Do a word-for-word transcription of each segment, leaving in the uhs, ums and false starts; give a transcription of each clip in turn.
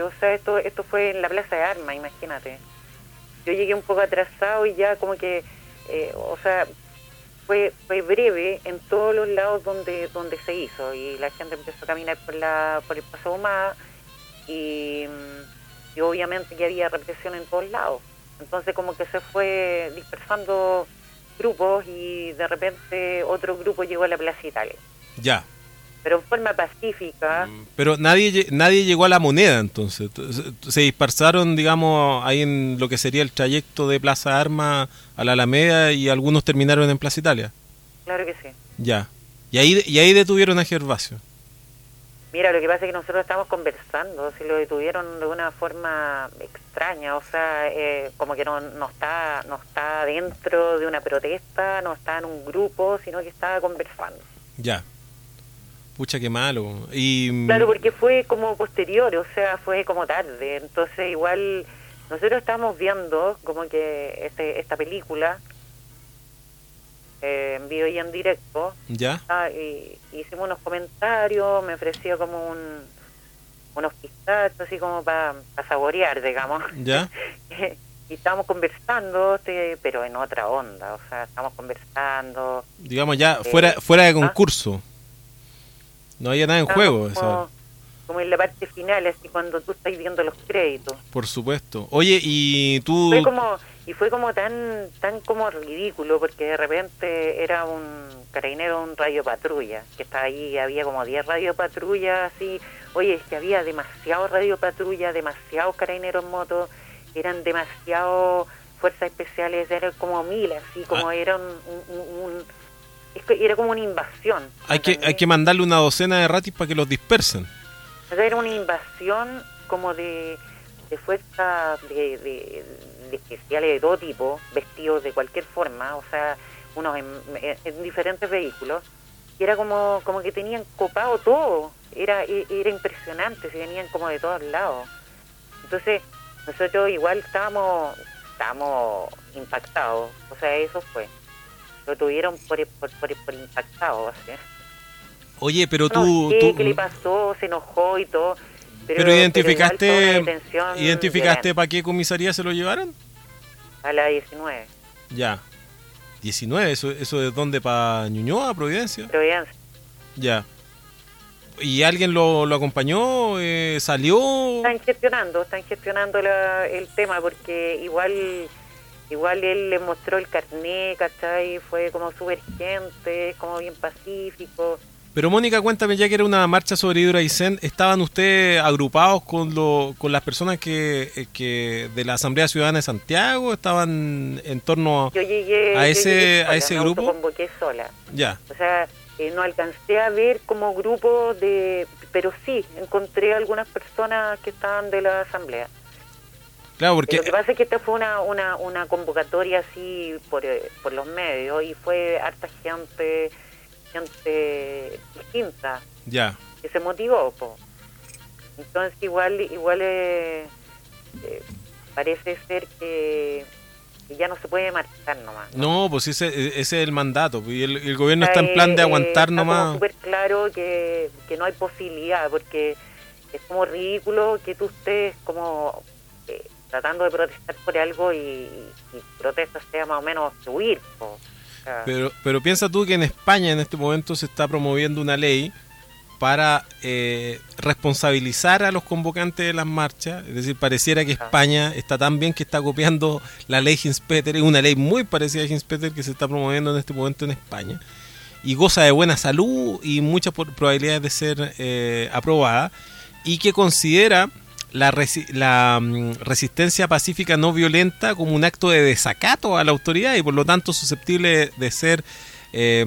O sea, esto esto fue en la Plaza de Armas, imagínate. Yo llegué un poco atrasado y ya como que, eh, o sea, fue fue breve en todos los lados donde donde se hizo, y la gente empezó a caminar por la por el Paso Ahumada, y, y obviamente que había represión en todos lados. Entonces como que se fue dispersando grupos, y de repente otro grupo llegó a la Plaza Italia. Ya. Pero en forma pacífica. Pero nadie nadie llegó a la Moneda, entonces. Se dispersaron, digamos, ahí en lo que sería el trayecto de Plaza Armas a la Alameda, y algunos terminaron en Plaza Italia. Claro que sí. Ya. Y ahí y ahí detuvieron a Gervasio. Mira, lo que pasa es que nosotros estamos conversando, si lo detuvieron de una forma extraña, o sea, eh, como que no, no está no está dentro de una protesta, no está en un grupo, sino que estaba conversando. Ya. Pucha, qué malo. Y claro, porque fue como posterior, o sea, fue como tarde, entonces igual nosotros estábamos viendo como que este esta película eh, en vivo y en directo. Ya. Ah, y, y hicimos unos comentarios, me ofreció como un unos pistachos así como para pa saborear, digamos. Ya. Y estábamos conversando, este, pero en otra onda, o sea, estamos conversando. Digamos ya eh, fuera fuera de ¿ah? concurso. No había nada en juego. Como, Esa. como en la parte final, así cuando tú estás viendo los créditos. Por supuesto. Oye, y tú... Fue como, y fue como tan tan como ridículo, porque de repente era un carabinero, un radio patrulla, que estaba ahí, había como diez radio patrullas, así. Oye, es que había demasiado radio patrulla, demasiados carabineros en moto, eran demasiados fuerzas especiales, eran como mil, así, como ah. era un... un, un, un Es que era como una invasión. Hay que hay que mandarle una docena de ratis para que los dispersen. O sea, era una invasión como de, de fuerzas de, de, de especiales de todo tipo, vestidos de cualquier forma, o sea, unos en, en diferentes vehículos, y era como como que tenían copado todo, era era impresionante, se venían como de todos lados. Entonces, nosotros igual estábamos, estábamos impactados, o sea, eso fue. Lo tuvieron por, por, por, por impactado, así. Oye, pero no tú... sé tú... qué le pasó, se enojó y todo. Pero, pero identificaste... Pero ¿Identificaste para qué comisaría se lo llevaron? A la diecinueve. Ya. ¿diecinueve? ¿Eso, eso es dónde? ¿Para Ñuñoa, Providencia? Providencia. Ya. ¿Y alguien lo, lo acompañó? Eh, ¿Salió? Están gestionando, están gestionando la, el tema, porque igual... Igual él le mostró el carnet, ¿cachai? Fue como súper gente, como bien pacífico. Pero Mónica, cuéntame, ya que era una marcha sobre Hidroaicén, ¿estaban ustedes agrupados con lo, con las personas que, que de la Asamblea Ciudadana de Santiago? ¿Estaban en torno yo llegué, a ese, yo llegué sola, a ese me grupo? Me convoqué sola. Ya. O sea, eh, no alcancé a ver como grupo de... Pero sí, encontré algunas personas que estaban de la Asamblea. Claro, porque... Lo que pasa es que esta fue una una, una convocatoria así por, por los medios, y fue harta gente gente distinta. Ya. Que se motivó, po. Entonces igual igual eh, eh, parece ser que, que ya no se puede marchar nomás. No, no pues ese, ese es el mandato, y el, el gobierno está en plan de aguantar eh, nomás. Está súper claro que, que no hay posibilidad, porque es como ridículo que tú estés como... Eh, tratando de protestar por algo y, y protesta sea más o menos huir. O sea. Pero, pero piensa tú que en España en este momento se está promoviendo una ley para eh, responsabilizar a los convocantes de las marchas, es decir, pareciera que España está tan bien que está copiando la ley Hinspeter, es una ley muy parecida a Hinspeter que se está promoviendo en este momento en España, y goza de buena salud y muchas probabilidades de ser eh, aprobada, y que considera la, resi la um, resistencia pacífica no violenta como un acto de desacato a la autoridad y por lo tanto susceptible de ser eh,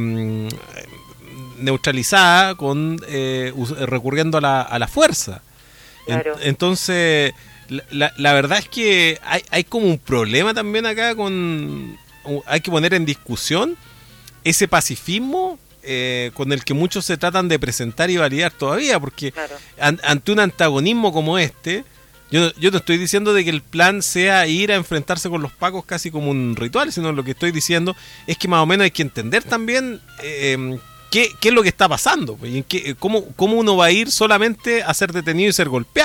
neutralizada con eh, recurriendo a la, a la fuerza. Claro. Entonces la, la verdad es que hay, hay como un problema también acá con... Hay que poner en discusión ese pacifismo Eh, con el que muchos se tratan de presentar y validar todavía, porque claro. an, ante un antagonismo como este, yo, yo no estoy diciendo de que el plan sea ir a enfrentarse con los pacos casi como un ritual, sino lo que estoy diciendo es que más o menos hay que entender también eh, qué, qué es lo que está pasando, y en qué, cómo, cómo uno va a ir solamente a ser detenido y ser golpeado.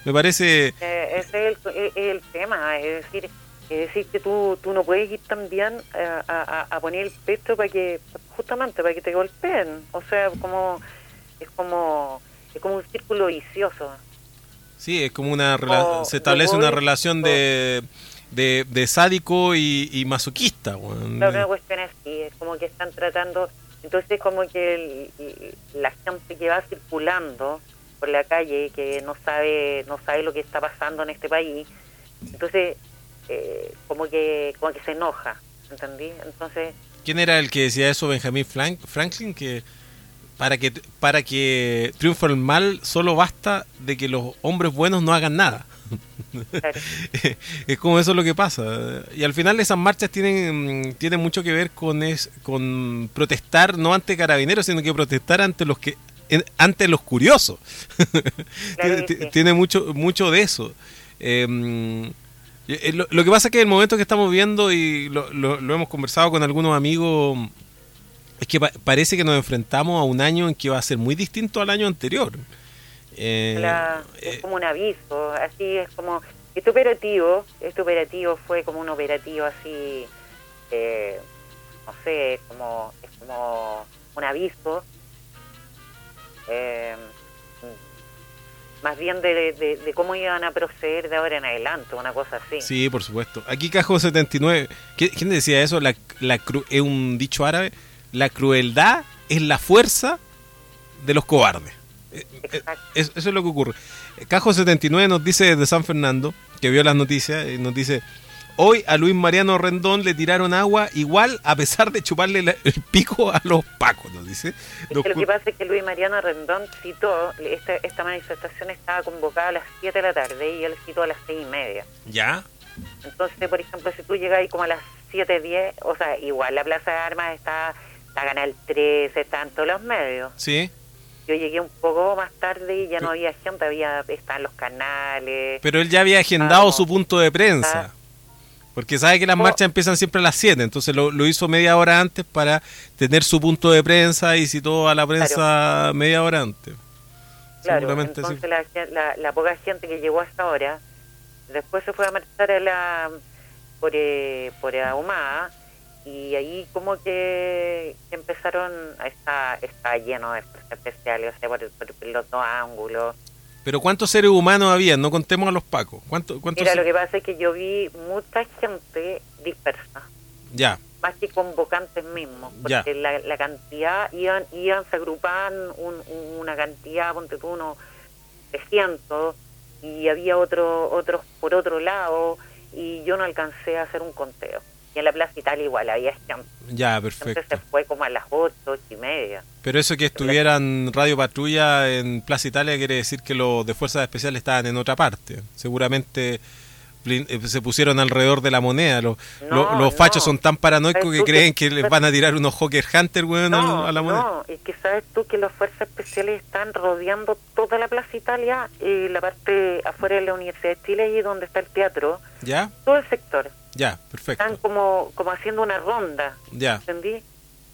Me parece... Eh, ese es el, es el tema, es decir, es decir que tú, tú no puedes ir también a, a, a poner el pecho para que, justamente para que te golpeen, o sea, como es como es como un círculo vicioso. Sí, es como una... Rela- O, se establece una voy, relación o, de, de, de sádico y, y masoquista. Bueno. la una cuestión así, es como que están tratando, entonces como que el, el, la gente que va circulando por la calle, que no sabe no sabe lo que está pasando en este país, entonces eh, como que como que se enoja, ¿entendí? Entonces... ¿Quién era el que decía eso? Benjamin Franklin, que para que para que triunfe el mal solo basta de que los hombres buenos no hagan nada. Claro. Es como eso lo que pasa. Y al final esas marchas tienen tienen mucho que ver con es, con protestar no ante carabineros, sino que protestar ante los que ante los curiosos. Claro que sí. Tiene mucho mucho de eso. Eh, lo, lo que pasa es que el momento que estamos viendo, y lo, lo, lo hemos conversado con algunos amigos, es que pa- parece que nos enfrentamos a un año en que va a ser muy distinto al año anterior. Eh, La, es eh, como un aviso, así es como, este operativo, este operativo fue como un operativo así, eh, no sé, como, es como un aviso, eh, más bien de, de, de cómo iban a proceder de ahora en adelante, una cosa así. sí, por supuesto. Aquí Cajo setenta y nueve, ¿quién, quién decía eso? La, la cru, es un dicho árabe, la crueldad es la fuerza de los cobardes. Exacto. Eso es lo que ocurre. Cajo setenta y nueve nos dice desde San Fernando, que vio las noticias, y nos dice: hoy a Luis Mariano Rendón le tiraron agua igual a pesar de chuparle la, el pico a los pacos, nos dice. Es que lo que pasa es que Luis Mariano Rendón citó, esta, esta manifestación estaba convocada a las siete de la tarde y él citó a las seis y media. ¿Ya? Entonces, por ejemplo, si tú llegas ahí como a las siete diez, o sea, igual la Plaza de Armas está, está Canal trece, están todos los medios. Sí. Yo llegué un poco más tarde y ya no había gente, había estaban los canales. Pero él ya había agendado Vamos. su punto de prensa. Ah. Porque sabe que las oh. marchas empiezan siempre a las siete, entonces lo, lo hizo media hora antes para tener su punto de prensa y citó a la prensa claro. media hora antes. Claro, entonces sí. la, la, la poca gente que llegó hasta ahora, después se fue a marchar a la, por, eh, por Ahumada, y ahí como que, que empezaron, está, está lleno de fuerzas especiales, o sea, por, por los dos ángulos. Pero ¿cuántos seres humanos había? No contemos a los pacos. ¿Cuánto, cuántos Mira, ser... lo que pasa es que yo vi mucha gente dispersa. Ya. Más que convocantes mismos. Porque la, la cantidad, iban, iban se agrupaban un, un, una cantidad, ponte tú, unos trescientos, y había otro, otros por otro lado, y yo no alcancé a hacer un conteo. Y en la Plaza Italia igual había gente. Ya, perfecto. Entonces se fue como a las ocho, ocho y media. Pero eso que estuvieran Radio Patrulla en Plaza Italia quiere decir que los de Fuerzas Especiales estaban en otra parte. Seguramente se pusieron alrededor de la moneda. Los, no, los fachos no. son tan paranoicos que creen que, que les van a tirar unos Hawker Hunter, bueno, no, a la moneda. No, es que sabes tú que las Fuerzas Especiales están rodeando toda la Plaza Italia, y la parte afuera de la Universidad de Chile, y donde está el teatro. ¿Ya? Todo el sector. Ya, perfecto. Están como, como haciendo una ronda. Ya. ¿Entendí?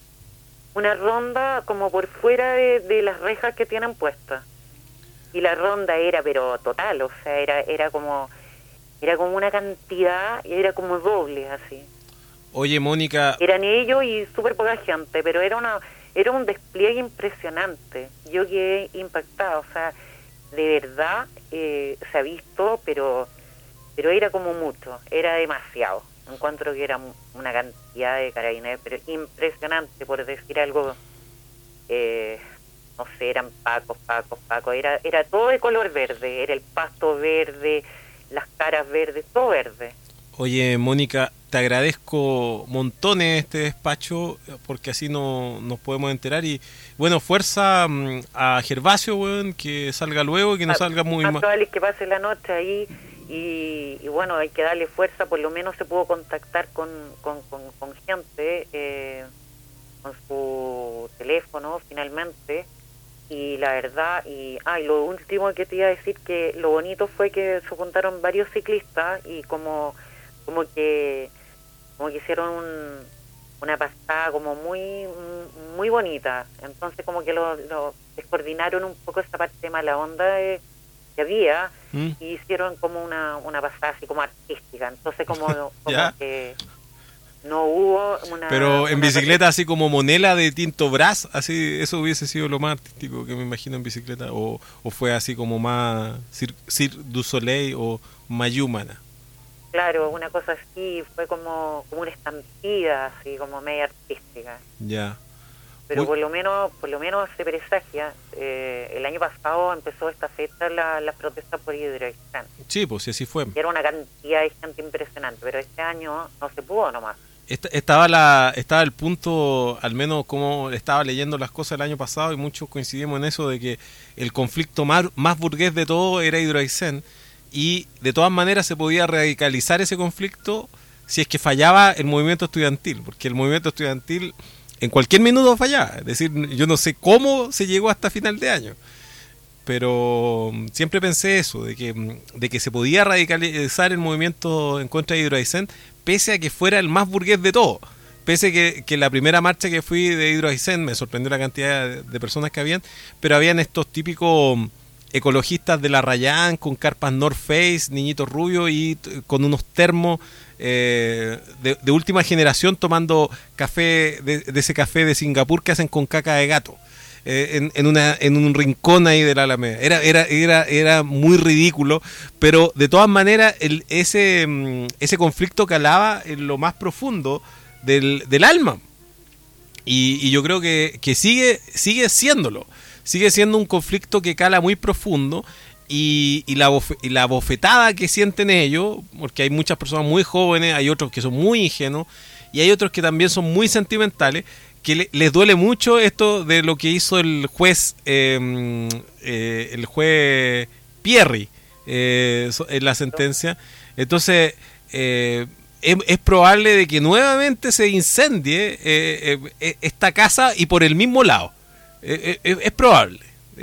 Una ronda como por fuera de, de las rejas que tienen puestas. Y la ronda era pero total, o sea, era era como era como una cantidad, y era como doble así. Oye, Mónica, eran ellos y súper poca gente, pero era una era un despliegue impresionante. Yo quedé impactada, o sea, de verdad eh, se ha visto, pero pero era como mucho, era demasiado. Encuentro que era una cantidad de carabineros, pero impresionante, por decir algo, eh, no sé, eran pacos, pacos, pacos, era era todo de color verde, era el pasto verde, las caras verdes, todo verde. Oye, Mónica, te agradezco montones este despacho, porque así no, nos podemos enterar. Y bueno, fuerza um, a Gervasio, bueno, que salga luego y que no a, salga muy mal. Más probable que pase la noche ahí. Y, y bueno, hay que darle fuerza, por lo menos se pudo contactar con, con, con, con gente, eh, con su teléfono finalmente, y la verdad, y ah, y lo último que te iba a decir, que lo bonito fue que se juntaron varios ciclistas, y como como que como que hicieron un, una pasada como muy muy bonita, entonces como que lo, lo descoordinaron un poco esa parte de mala onda de que había, ¿Mm? y hicieron como una, una pasada así como artística. Entonces como, como que no hubo una... Pero en una bicicleta así como Monela de Tinto Brass, así, eso hubiese sido lo más artístico que me imagino en bicicleta, o, o fue así como más Cir, Cir du Soleil o Mayumana. Claro, una cosa así, fue como, como una estampida, así como media artística. Ya. Pero Uy. por lo menos por lo menos se presagia. Eh, el año pasado empezó esta fecha la, las protestas por Hidroaicén. Sí, pues sí, así fue. Y era una cantidad de gente impresionante, pero este año no se pudo nomás. Esta- Estaba la estaba el punto, al menos como estaba leyendo las cosas el año pasado, y muchos coincidimos en eso, de que el conflicto más, más burgués de todo era Hidroaicén, y de todas maneras se podía radicalizar ese conflicto si es que fallaba el movimiento estudiantil, porque el movimiento estudiantil en cualquier minuto fallaba. Es decir, yo no sé cómo se llegó hasta final de año, pero siempre pensé eso, de que, de que se podía radicalizar el movimiento en contra de Hidroaicén, pese a que fuera el más burgués de todo. Pese a que, que la primera marcha que fui de Hidroaicén me sorprendió la cantidad de, de personas que habían, pero habían estos típicos ecologistas de la Rayán con carpas North Face, niñitos rubios y t- con unos termos eh, de, de última generación, tomando café de, de ese café de Singapur que hacen con caca de gato. Eh, en, en, una, en un rincón ahí de la Alameda. Era, era, era, era muy ridículo, pero de todas maneras el, ese, mm, ese conflicto calaba en lo más profundo del, del alma. Y, y yo creo que, que sigue, sigue siéndolo. Sigue siendo un conflicto que cala muy profundo, y, y, la bofe, y la bofetada que sienten ellos, porque hay muchas personas muy jóvenes, hay otros que son muy ingenuos, y hay otros que también son muy sentimentales, que le, les duele mucho esto de lo que hizo el juez eh, eh, el juez Pierri eh, en la sentencia. Entonces eh, es, es probable de que nuevamente se incendie eh, eh, esta casa, y por el mismo lado. Eh, eh, es probable.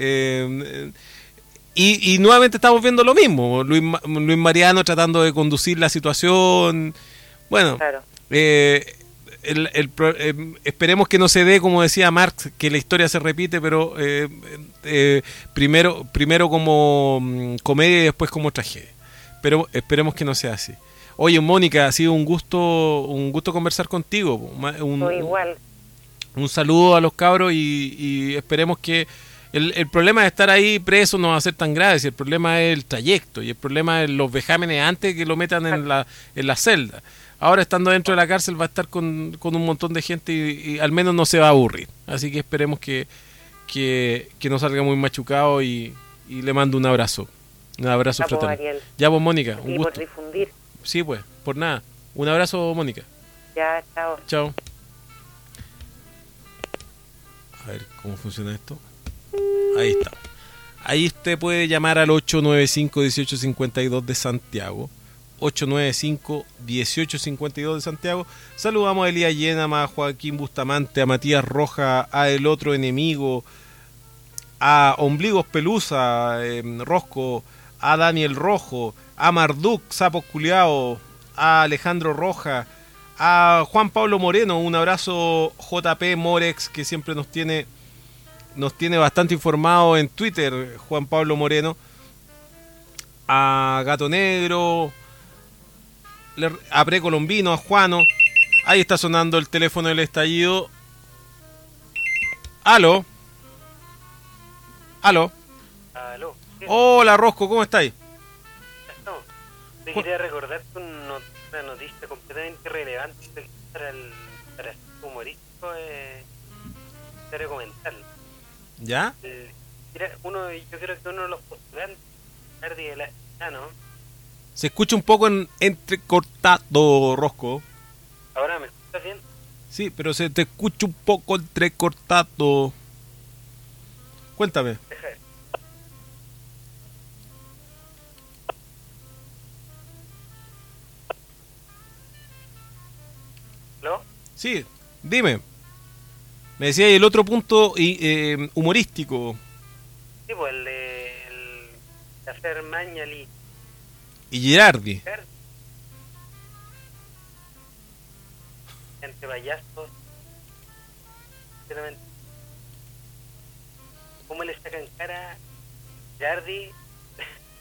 Eh, y, y nuevamente estamos viendo lo mismo. Luis, Luis Mariano tratando de conducir la situación. Bueno, Claro. eh, el, el, eh, esperemos que no se dé, como decía Marx, que la historia se repite, pero eh, eh, primero primero como mm, comedia y después como tragedia. Pero esperemos que no sea así. Oye, Mónica, ha sido un gusto un gusto conversar contigo. Un, Todo igual. un saludo a los cabros, y, y esperemos que el, el problema de estar ahí preso no va a ser tan grave, si el problema es el trayecto, y el problema es los vejámenes antes que lo metan en la, en la celda. Ahora, estando dentro de la cárcel, va a estar con, con un montón de gente, y, y al menos no se va a aburrir. Así que esperemos que, que, que no salga muy machucado, y, y le mando un abrazo. Un abrazo Ya, pues, fraterno. Ariel. Ya, pues, Mónica, Sí, un por gusto. difundir. Sí, pues, por nada. Un abrazo, Mónica. Ya, chao. Chao. A ver cómo funciona esto. Ahí está. Ahí usted puede llamar al ocho nueve cinco, uno ocho cinco dos de Santiago. ocho nueve cinco, uno ocho cinco dos de Santiago. Saludamos a Elías Llenama, a Joaquín Bustamante, a Matías Roja, a El Otro Enemigo, a Ombligos Pelusa, eh, Rosco, a Daniel Rojo, a Marduk, Sapo Culeado, a Alejandro Roja, a Juan Pablo Moreno. Un abrazo, J P Morex, que siempre nos tiene nos tiene bastante informado en Twitter, Juan Pablo Moreno. A Gato Negro, a Precolombino, a Juano. Ahí está sonando el teléfono del estallido. Aló. Aló. Aló. ¿Qué? Hola, Rosco, ¿cómo estáis? No, te quería recordar una noticia completamente relevante para el, para el humorístico eh, de documental. ¿Ya? Eh, era uno, yo creo que uno de los postulantes, Jardi de la ¿no? Se escucha un poco en, entrecortado, Rosco. ¿Ahora me escuchas bien? Sí, pero se te escucha un poco entrecortado. Cuéntame. Deja ver. ¿Aló? Sí, dime. Me decía el otro punto y, eh, humorístico. Sí, pues el de el de hacer Mañali. Y Girardi. Entre payasos. Sinceramente. ¿Cómo le sacan cara Jardi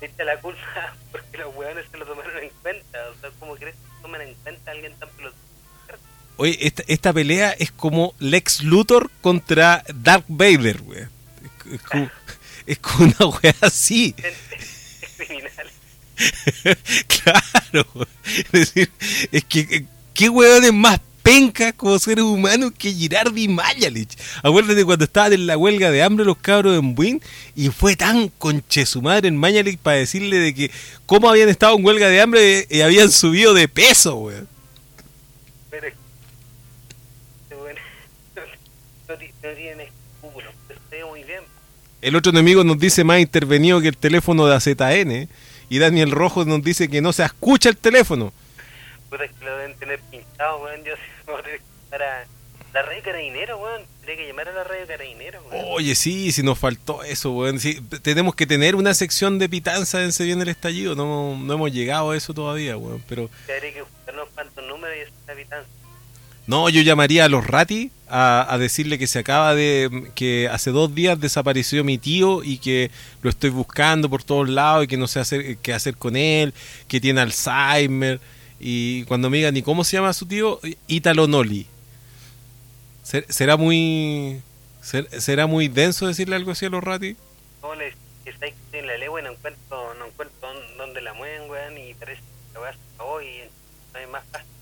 echa la culpa porque los hueones se lo tomaron en cuenta. O sea, ¿cómo crees que toman en cuenta a alguien tan pelotudo? Oye, esta, esta pelea es como Lex Luthor contra Darth Vader, weón. Es, es, como, es como una weá así. Es criminal. Claro, weón. Es decir, es que qué weones más pencas como seres humanos que Girardi y Mañalich. Acuérdate cuando estaban en la huelga de hambre los cabros en Buin y fue tan conche su madre en Mañalich para decirle de que cómo habían estado en huelga de hambre y habían subido de peso, weón. Pero bueno, no, no tienen escrúpulos, pero se ve muy bien. El otro enemigo nos dice más intervenido que el teléfono de A Z N y Daniel Rojo nos dice que no se escucha el teléfono. Puta, que lo deben tener pintado, weón. Yo sé, voy a tener que llamar a la radio Carabinero, weón. Tendría que llamar a la radio Carabinero, weón. Oye, sí, si nos faltó eso, weón. Sí, tenemos que tener una sección de pitanza en Se Viene el Estallido. No, no hemos llegado a eso todavía, weón. Pero habría que buscarnos cuántos números y esa pitanza. no, yo llamaría a los Rati a, a decirle que se acaba de... que hace dos días desapareció mi tío y que lo estoy buscando por todos lados y que no sé hacer, qué hacer con él, que tiene Alzheimer. Y cuando me digan, ¿y cómo se llama su tío? Ítalo Noli. ¿Será muy será muy denso decirle algo así a los Rati? ¿Cómo le decís que estoy en la legua y no encuentro, no encuentro dónde la mueven, weón? Y parece que la weá se acabó y no hay más fácil.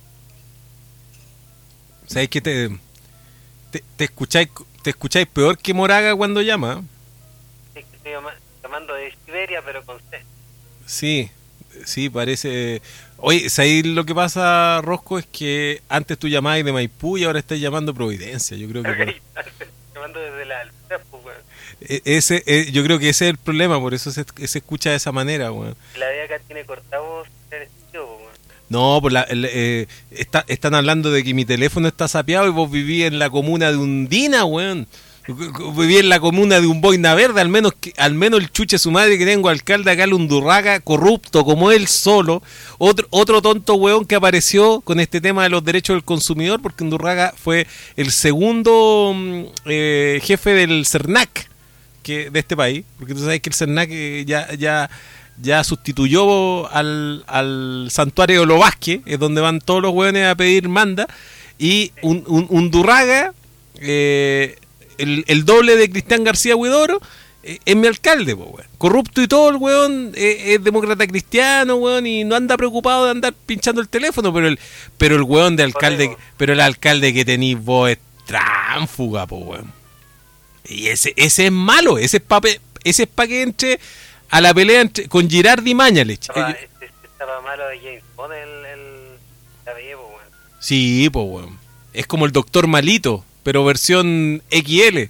¿Sabes que te, te, te escucháis te escucháis peor que Moraga cuando llama? Sí, que estoy llamando de Siberia, pero con C. Sí, sí, parece... Oye, ¿sabes lo que pasa, Rosco? Es que antes tú llamabas de Maipú y ahora estás llamando Providencia. Yo creo que... Por... llamando desde la altura, pues, weón. Ese, eh, yo creo que ese es el problema, por eso se, se escucha de esa manera, weón. La de acá tiene cortavoz en el sitio, weón. No, pues la, el, eh, está, están hablando de que mi teléfono está sapeado y vos vivís en la comuna de Undina, weón. Viví en la comuna de un boina verde, al menos que, al menos el chuche su madre que tengo alcalde acá, el Undurraga, corrupto como él solo, otro otro tonto weón que apareció con este tema de los derechos del consumidor, porque Undurraga fue el segundo eh, jefe del CERNAC que de este país, porque tú sabes que el CERNAC eh, ya ya ya sustituyó al, al santuario de Lo Vázquez, es donde van todos los weones a pedir manda, y un, un, Undurraga eh, El, el doble de Cristian García Huidoro eh, es mi alcalde, po, weón. Corrupto y todo el weón, eh, es demócrata cristiano, weón, y no anda preocupado de andar pinchando el teléfono, pero el pero el weón de alcalde, Podemos. pero el alcalde que tenéis vos es tránfuga, po, weón. Y ese ese es malo, ese es para ese es pa que entre a la pelea entre, con Girardi y Mañalich. Estaba, eh, estaba malo de James Bond el, el cabello, po, weón. Sí, po, weón. Es como el doctor Malito, pero versión equis ele.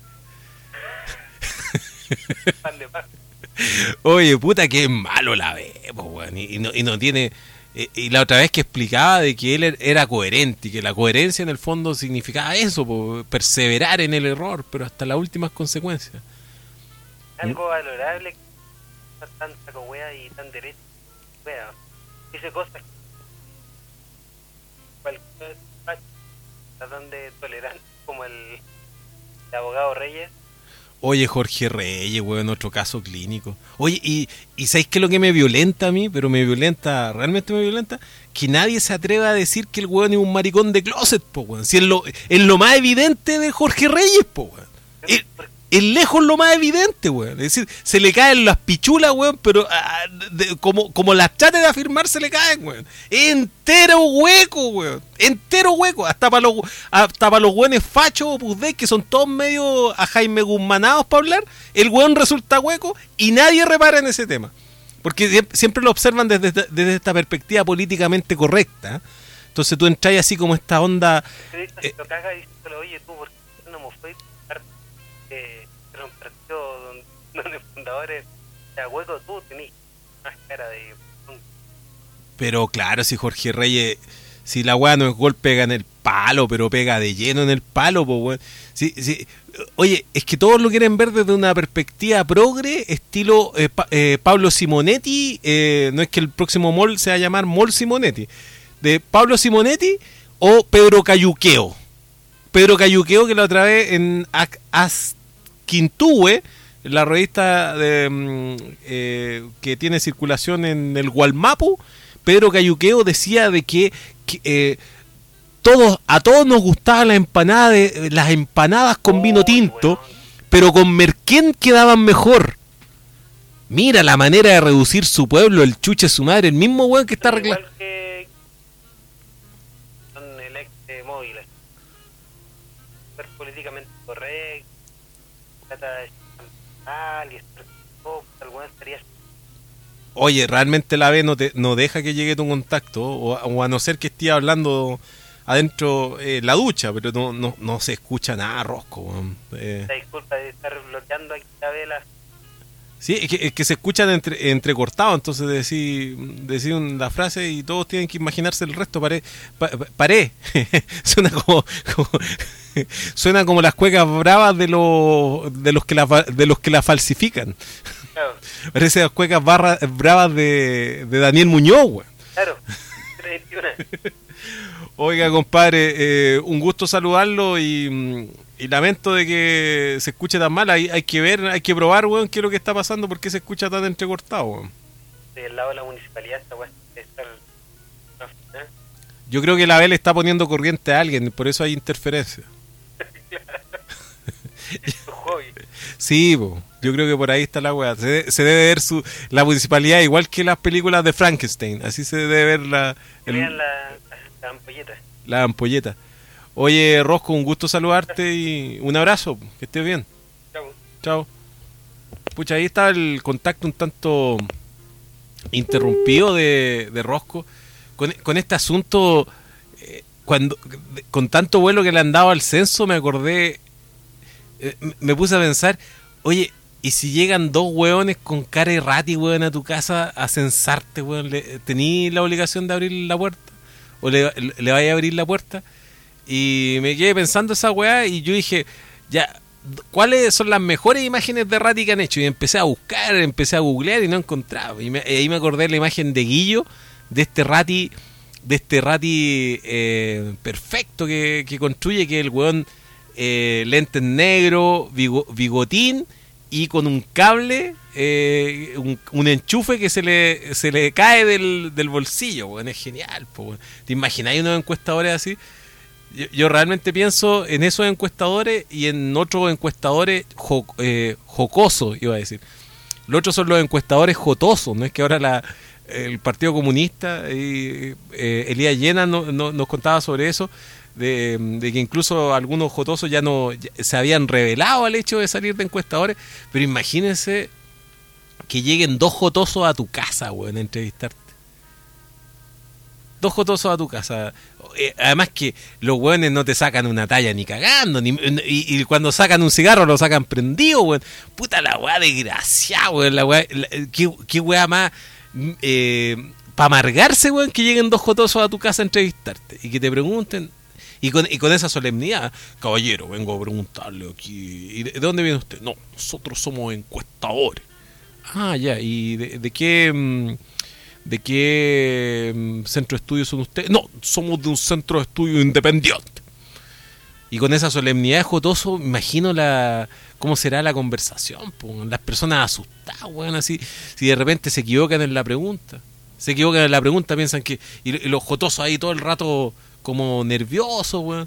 Oye, puta, que malo la ve, po, weón. Y, y, no, y no tiene... Y, y la otra vez que explicaba de que él era coherente y que la coherencia en el fondo significaba eso, po, perseverar en el error, pero hasta las últimas consecuencias. Algo valorable que está tan saco wea y tan derecho. Wea, dice cosas cualquier tan de tolerante como el, el abogado Reyes. Oye, Jorge Reyes, weón, otro caso clínico. Oye, y, y ¿sabéis qué es lo que me violenta a mí? Pero me violenta, realmente me violenta, que nadie se atreva a decir que el weón es un maricón de closet, po, weón. Si es lo, es lo más evidente de Jorge Reyes, po, weón. Es, es lejos lo más evidente, weón. Es decir, se le caen las pichulas, weón, pero a, de, como, como las trate de afirmar, se le caen, weón. Entero hueco, weón. Entero hueco. Hasta para los hasta para los weones fachos o puzdeis, que son todos medio a Jaime Guzmanados para hablar, el weón resulta hueco y nadie repara en ese tema. Porque siempre lo observan desde, desde esta perspectiva políticamente correcta. Entonces tú entras así como esta onda... Eh, lo caga y dice, oye, tú, ¿por qué no me fue eh, era un partido donde, donde fundadores era hueco? Tú tenés más cara de... Pero claro, si Jorge Reyes, si la weá no es gol, pega en el palo, pero pega de lleno en el palo, pues weón. Si, si, oye, es que todos lo quieren ver desde una perspectiva progre, estilo eh, pa, eh, Pablo Simonetti, eh, no es que el próximo mall se va a llamar Mall Simonetti, de Pablo Simonetti o Pedro Cayuqueo. Pedro Cayuqueo, que la otra vez en Asquintúe la revista de, mm, eh, que tiene circulación en el Gualmapu, Pedro Cayuqueo decía de que, que eh, todos, a todos nos gustaba la empanada de, las empanadas con oh, vino tinto, bueno. Pero con merquén quedaban mejor. Mira la manera de reducir su pueblo, el chuche su madre, el mismo weón que está reclamando. Igual que son electe móviles, ser políticamente correcto, trata de estar y estar algún estaría. Oye, realmente la B no te no deja que llegue tu contacto, o, o a no ser que esté hablando adentro eh, la ducha, pero no, no no se escucha nada, Rosco. Eh. Disculpa de estar bloqueando aquí la vela. Sí, es que, es que se escuchan entre, entrecortados, entonces decir, decir la frase y todos tienen que imaginarse el resto. Paré, pa, paré. suena como, como suena como las cuecas bravas de los de los que la de los que la falsifican. Claro. Parece las cuecas barra, bravas de, de Daniel Muñoz, güey. Claro. Oiga, compadre, eh, un gusto saludarlo y, y lamento de que se escuche tan mal. Hay, hay que ver, hay que probar, weón, qué es lo que está pasando, por qué se escucha tan entrecortado, weón. Del lado de la municipalidad esta weón está el... Yo creo que la B le está poniendo corriente a alguien, por eso hay interferencia. Sí, po. Yo creo que por ahí está la weá. Se, se debe ver su la municipalidad igual que las películas de Frankenstein. Así se debe ver la... El, vean la, la ampolleta. La ampolleta. Oye, Rosco, un gusto saludarte y un abrazo. Que estés bien. Chao. Chao. Pucha, ahí está el contacto un tanto interrumpido de, de Rosco. Con, con este asunto, eh, cuando con tanto vuelo que le han dado al censo, me acordé... Eh, me puse a pensar, oye, ¿y si llegan dos hueones con cara de rati, hueón, a tu casa a censarte, hueón? ¿Tení la obligación de abrir la puerta? ¿O le, le, le vaya a abrir la puerta? Y me quedé pensando esa hueá y yo dije, ya, ¿cuáles son las mejores imágenes de rati que han hecho? Y empecé a buscar, empecé a googlear y no encontraba. Y, me, y ahí me acordé de la imagen de Guillo, de este rati, de este rati eh, perfecto que, que construye, que el hueón... Eh, lentes negros, bigotín y con un cable, eh, un, un enchufe que se le se le cae del, del bolsillo, bueno, es genial, pues. ¿Te imagináis unos encuestadores así? Yo, yo realmente pienso en esos encuestadores y en otros encuestadores jo, eh, jocosos, iba a decir. Los otros son los encuestadores jotosos, no es que ahora la el Partido Comunista y eh, Elías Llena no, no, nos contaba sobre eso. De, de que incluso algunos jotosos ya no ya, se habían revelado al hecho de salir de encuestadores, pero imagínense que lleguen dos jotosos a tu casa, weón, a entrevistarte. Dos jotosos a tu casa. Eh, además que los weones no te sacan una talla ni cagando, ni, y, y cuando sacan un cigarro lo sacan prendido, weón. Puta la weá desgraciada, weón, la weá, la, qué, qué weá más eh, para amargarse, weón, que lleguen dos jotosos a tu casa a entrevistarte y que te pregunten. Y con, y con esa solemnidad, caballero, vengo a preguntarle aquí, ¿y de, de dónde viene usted? No, nosotros somos encuestadores. Ah, ya, ¿y de, de qué de qué centro de estudio son ustedes? No, somos de un centro de estudio independiente. Y con esa solemnidad de jotoso, imagino la cómo será la conversación, po. Las personas asustadas, weón, así, si de repente se equivocan en la pregunta. Se equivocan en la pregunta, piensan que... Y, y los jotosos ahí todo el rato... como nervioso, weón.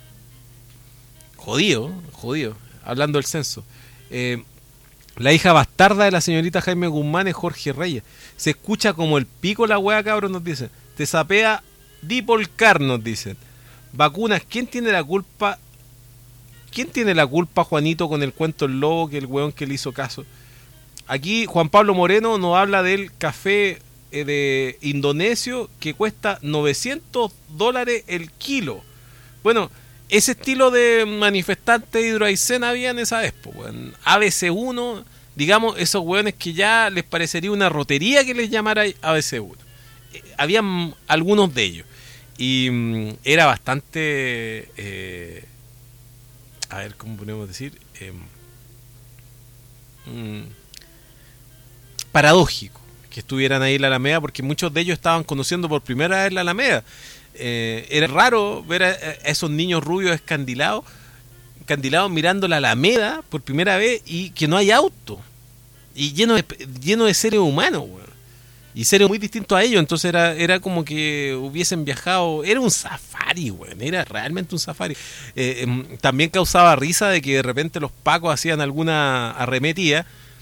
Jodido, jodido. Hablando del censo. Eh, la hija bastarda de la señorita Jaime Guzmán es Jorge Reyes. Se escucha como el pico la weá, cabrón, nos dicen. Te sapea Dipolcar, nos dicen. Vacunas, ¿quién tiene la culpa? ¿Quién tiene la culpa, Juanito, con el cuento del lobo, que el weón que le hizo caso? Aquí Juan Pablo Moreno nos habla del café de indonesio que cuesta novecientos dólares el kilo. Bueno, ese estilo de manifestante hidroaicén había en esa época, bueno. A B C uno, digamos, esos hueones que ya les parecería una rotería que les llamara A B C uno. Eh, habían algunos de ellos y mm, era bastante eh, a ver, ¿cómo podemos decir? Eh, mm, paradójico que estuvieran ahí en la Alameda, porque muchos de ellos estaban conociendo por primera vez la Alameda. Eh, era raro ver a, a esos niños rubios escandilados encandilados mirando la Alameda por primera vez y que no hay auto. Y lleno de, lleno de seres humanos, weón. Y seres muy distintos a ellos. Entonces era, era como que hubiesen viajado. Era un safari, weón. Era realmente un safari. Eh, eh, también causaba risa de que de repente los pacos hacían alguna arremetida.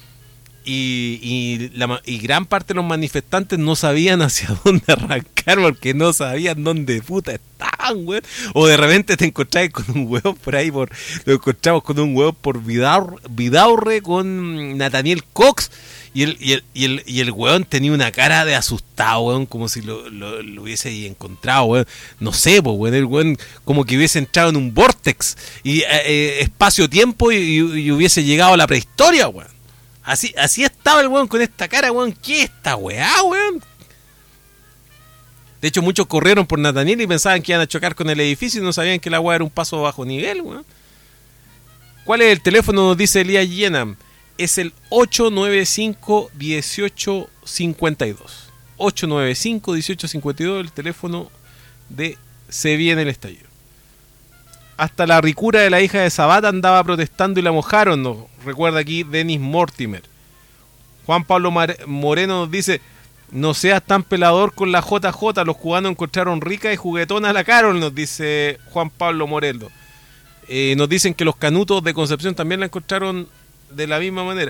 Y, y, la, y gran parte de los manifestantes no sabían hacia dónde arrancar porque no sabían dónde puta estaban, weón. O de repente te encontrabas con un hueón por ahí, por, lo encontramos con un hueón por Vidaurre, Vidaurre con Nathaniel Cox y el, y, el, y, el, y el hueón tenía una cara de asustado, weón, como si lo, lo, lo hubiese encontrado, weón. No sé, pues, weón, el hueón como que hubiese entrado en un vortex y eh, espacio-tiempo y, y, y hubiese llegado a la prehistoria, weón. Así, así estaba el weón con esta cara, weón. ¿Qué es esta weá, weón? De hecho, muchos corrieron por Nathaniel y pensaban que iban a chocar con el edificio y no sabían que la weá era un paso bajo nivel, weón. ¿Cuál es el teléfono? Nos dice Elías Yenam. Es el ocho nueve cinco, uno ocho cinco dos. ocho nueve cinco, uno ocho cinco dos, el teléfono de Se Viene el Estallido. Hasta la ricura de la hija de Sabata andaba protestando y la mojaron, nos recuerda aquí Dennis Mortimer. Juan Pablo Moreno nos dice: no seas tan pelador con la J J, los cubanos encontraron rica y juguetona la Carol, nos dice Juan Pablo Moreno. Eh, nos dicen que los canutos de Concepción también la encontraron de la misma manera.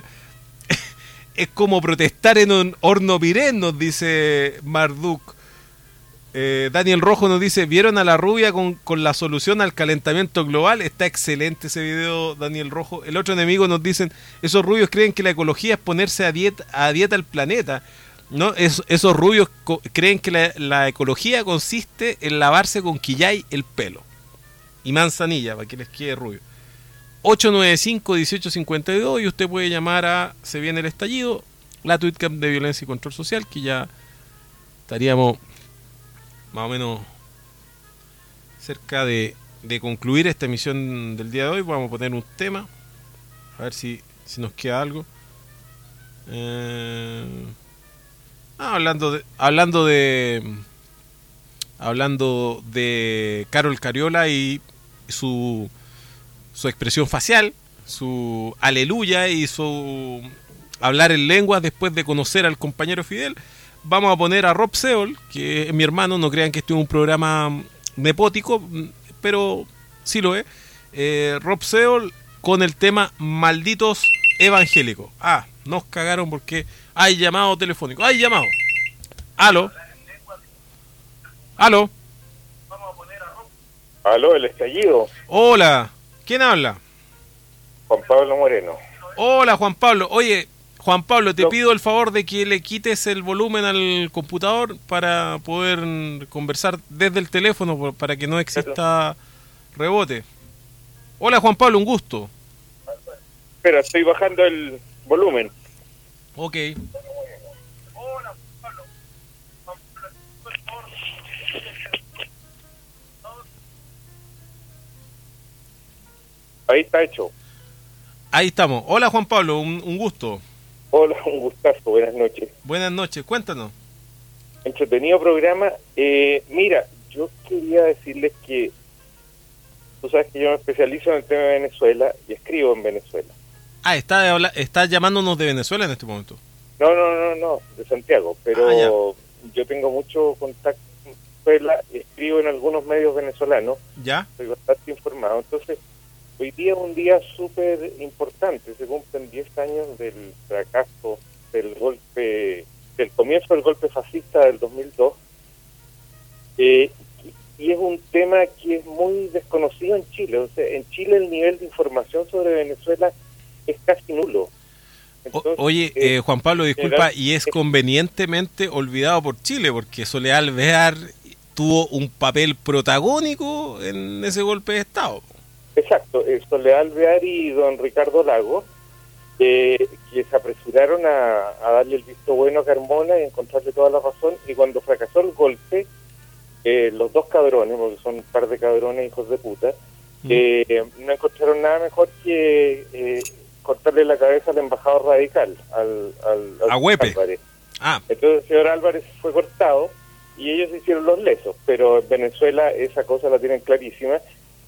Es como protestar en un horno pirén, nos dice Marduk. Eh, Daniel Rojo nos dice: ¿vieron a la rubia con, con la solución al calentamiento global? Está excelente ese video, Daniel Rojo. El otro enemigo nos dicen: esos rubios creen que la ecología es ponerse a dieta, a dieta al planeta. No, es, esos rubios co- creen que la, la ecología consiste en lavarse con quillay el pelo. Y manzanilla, para que les quede rubio. ocho nueve cinco, uno ocho cinco dos y usted puede llamar a Se Viene el Estallido, la Tweetcam de Violencia y Control Social, que ya estaríamos más o menos cerca de, de concluir esta emisión del día de hoy. Vamos a poner un tema, a ver si, si nos queda algo. Eh, ah, hablando de hablando de hablando de Carol Cariola y su su expresión facial, su aleluya y su hablar en lenguas después de conocer al compañero Fidel. Vamos a poner a Rob Seol, que es mi hermano. No crean que esto es un programa nepótico, pero sí lo es. Eh, Rob Seol con el tema Malditos Evangélicos. Ah, nos cagaron porque hay llamado telefónico. Hay llamado. Aló. Aló. Aló, el estallido. Hola. ¿Quién habla? Juan Pablo Moreno. Hola, Juan Pablo. Oye, Juan Pablo, te pido el favor de que le quites el volumen al computador para poder conversar desde el teléfono, para que no exista rebote. Hola, Juan Pablo, un gusto. Espera, estoy bajando el volumen. Ok. Ahí está hecho. Ahí estamos. Hola, Juan Pablo, un, un gusto. Hola, un gustazo, buenas noches. Buenas noches, cuéntanos. Entretenido programa. Eh, mira, yo quería decirles que tú sabes que yo me especializo en el tema de Venezuela y escribo en Venezuela. Ah, está, habla, está llamándonos de Venezuela en este momento. No, no, no, no, de Santiago, pero ah, yo tengo mucho contacto con Venezuela y escribo en algunos medios venezolanos. ¿Ya? Estoy bastante informado, entonces hoy día es un día súper importante. Se cumplen diez años del fracaso del golpe, del comienzo del golpe fascista del dos mil dos. Eh, y, y es un tema que es muy desconocido en Chile. O sea, en Chile el nivel de información sobre Venezuela es casi nulo. Entonces, o, oye, eh, Juan Pablo, disculpa, y es convenientemente olvidado por Chile, porque Soledad Alvear tuvo un papel protagónico en ese golpe de Estado. Exacto, eh, Soledad Alvear y don Ricardo Lago, eh, que se apresuraron a, a darle el visto bueno a Carmona y encontrarle toda la razón, y cuando fracasó el golpe, eh, los dos cabrones, porque son un par de cabrones hijos de puta, mm. eh, no encontraron nada mejor que eh, cortarle la cabeza al embajador radical, al, al, al a Huepe. Álvarez. Ah. Entonces el señor Álvarez fue cortado y ellos hicieron los lesos, pero en Venezuela esa cosa la tienen clarísima.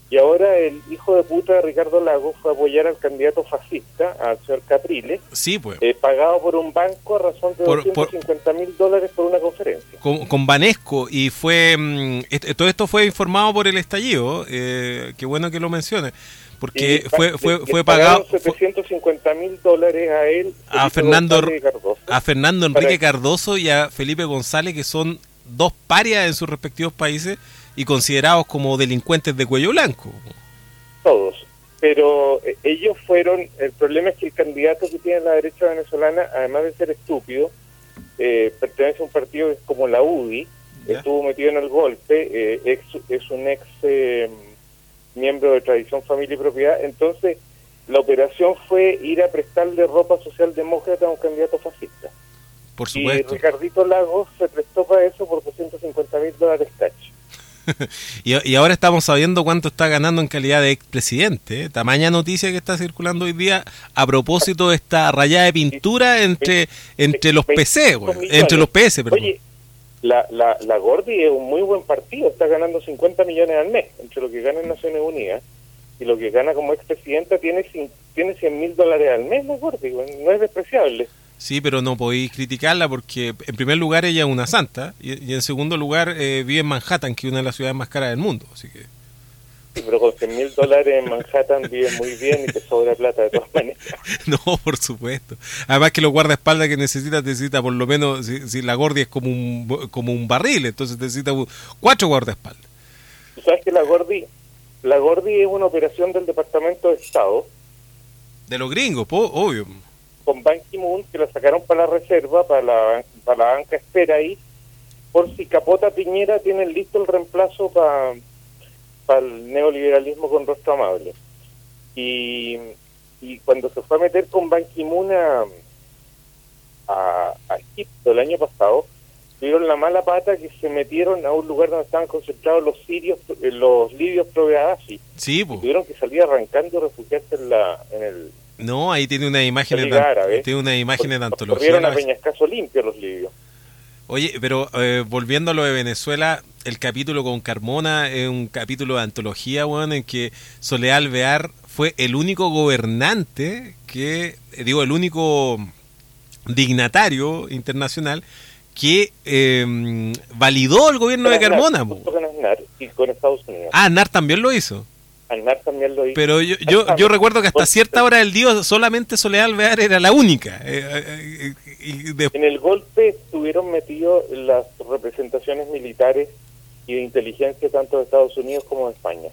Y ahora el hijo de puta de Ricardo Lagos fue a apoyar al candidato fascista, al señor Capriles, Sí, pues. eh, pagado por un banco a razón de Por- doscientos cincuenta mil dólares por una conferencia. Con, con Banesco, y fue mm, est- todo esto fue informado por el estallido, eh, qué bueno que lo mencione, porque Y fue pa- fue le- fue le pagado pagaron setecientos cincuenta mil dólares a él, a Felipe Fernando González Cardoso, a Fernando para- Enrique Cardoso y a Felipe González, que son dos parias en sus respectivos países y considerados como delincuentes de cuello blanco. todos. Pero eh, ellos fueron, el problema es que el candidato que tiene la derecha venezolana, además de ser estúpido, eh, pertenece a un partido que es como la U D I, Ya. estuvo metido en el golpe, eh, ex, es un ex eh, miembro de Tradición, Familia y Propiedad. Entonces la operación fue ir a prestarle ropa socialdemócrata a un candidato fascista. Por Y supuesto. Ricardito Lagos se prestó para eso por doscientos cincuenta mil dólares cash. Y, y ahora estamos sabiendo cuánto está ganando en calidad de expresidente. ¿eh? Tamaña noticia que está circulando hoy día a propósito de esta rayada de pintura entre entre los P C, güey, entre los P S, perdón. Oye, la, la, la Gordi es un muy buen partido, está ganando cincuenta millones al mes, entre lo que gana en Naciones Unidas y lo que gana como expresidenta. Tiene cin- tiene cien mil dólares al mes la Gordi, güey, no es despreciable. Sí, pero no podéis criticarla porque en primer lugar ella es una santa y, y en segundo lugar eh, vive en Manhattan, que es una de las ciudades más caras del mundo, así que Sí, pero con cien mil dólares en Manhattan vive muy bien y te sobra plata de todas maneras. no, por supuesto. Además que los guardaespaldas que necesita, necesita por lo menos, si, si la Gordi es como un como un barril, entonces necesita un- cuatro guardaespaldas. Tú sabes que la Gordi, la Gordi es una operación del Departamento de Estado De los gringos, po, obvio. con Ban Ki-moon, que la sacaron para la reserva, para la, para la banca espera ahí, por si capota Piñera, tienen listo el reemplazo para para el neoliberalismo con rostro amable. Y, y cuando se fue a meter con Ban Ki-moon a, a, a Egipto el año pasado, tuvieron la mala pata que se metieron a un lugar donde estaban concentrados los sirios, eh, los libios pro Gaddafi. Sí, po. Tuvieron que salir arrancando y refugiarse en, la, en el... No, ahí tiene unas imágenes Liga de, Árabe. tiene unas imágenes de antología. Corrieron a ¿no? Peñascaso limpio los libios. Oye, pero eh, volviendo a lo de Venezuela, el capítulo con Carmona es un capítulo de antología, bueno, en que Soledad Alvear fue el único gobernante que, eh, digo, el único dignatario internacional que eh, validó el gobierno de Aznar, Carmona. po. junto con Aznar y con Estados Unidos. Ah, Aznar también lo hizo. Aznar también lo hizo. Pero yo, yo, yo recuerdo que hasta cierta hora del día solamente Soledad Alvear era la única. Eh, eh, eh, y de- En el golpe estuvieron metidos las representaciones militares y de inteligencia tanto de Estados Unidos como de España.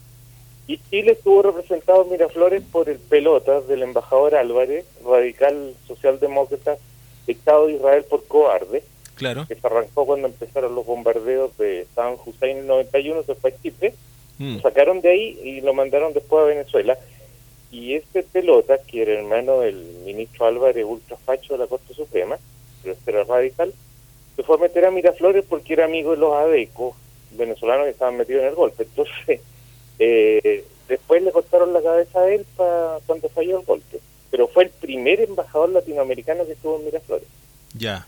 Y Chile estuvo representado en Miraflores por el pelota del embajador Álvarez, radical socialdemócrata, Estado de Israel por cobarde, claro. que se arrancó cuando empezaron los bombardeos de Saddam Hussein en el noventa y uno, se fue a Chipre, Mm. lo sacaron de ahí y lo mandaron después a Venezuela. Y este pelota, que era hermano del ministro Álvarez, ultrafacho de la Corte Suprema, pero este era radical, se fue a meter a Miraflores porque era amigo de los adecos venezolanos que estaban metidos en el golpe. Entonces, eh, después le cortaron la cabeza a él pa, cuando falló el golpe. Pero fue el primer embajador latinoamericano que estuvo en Miraflores. Ya.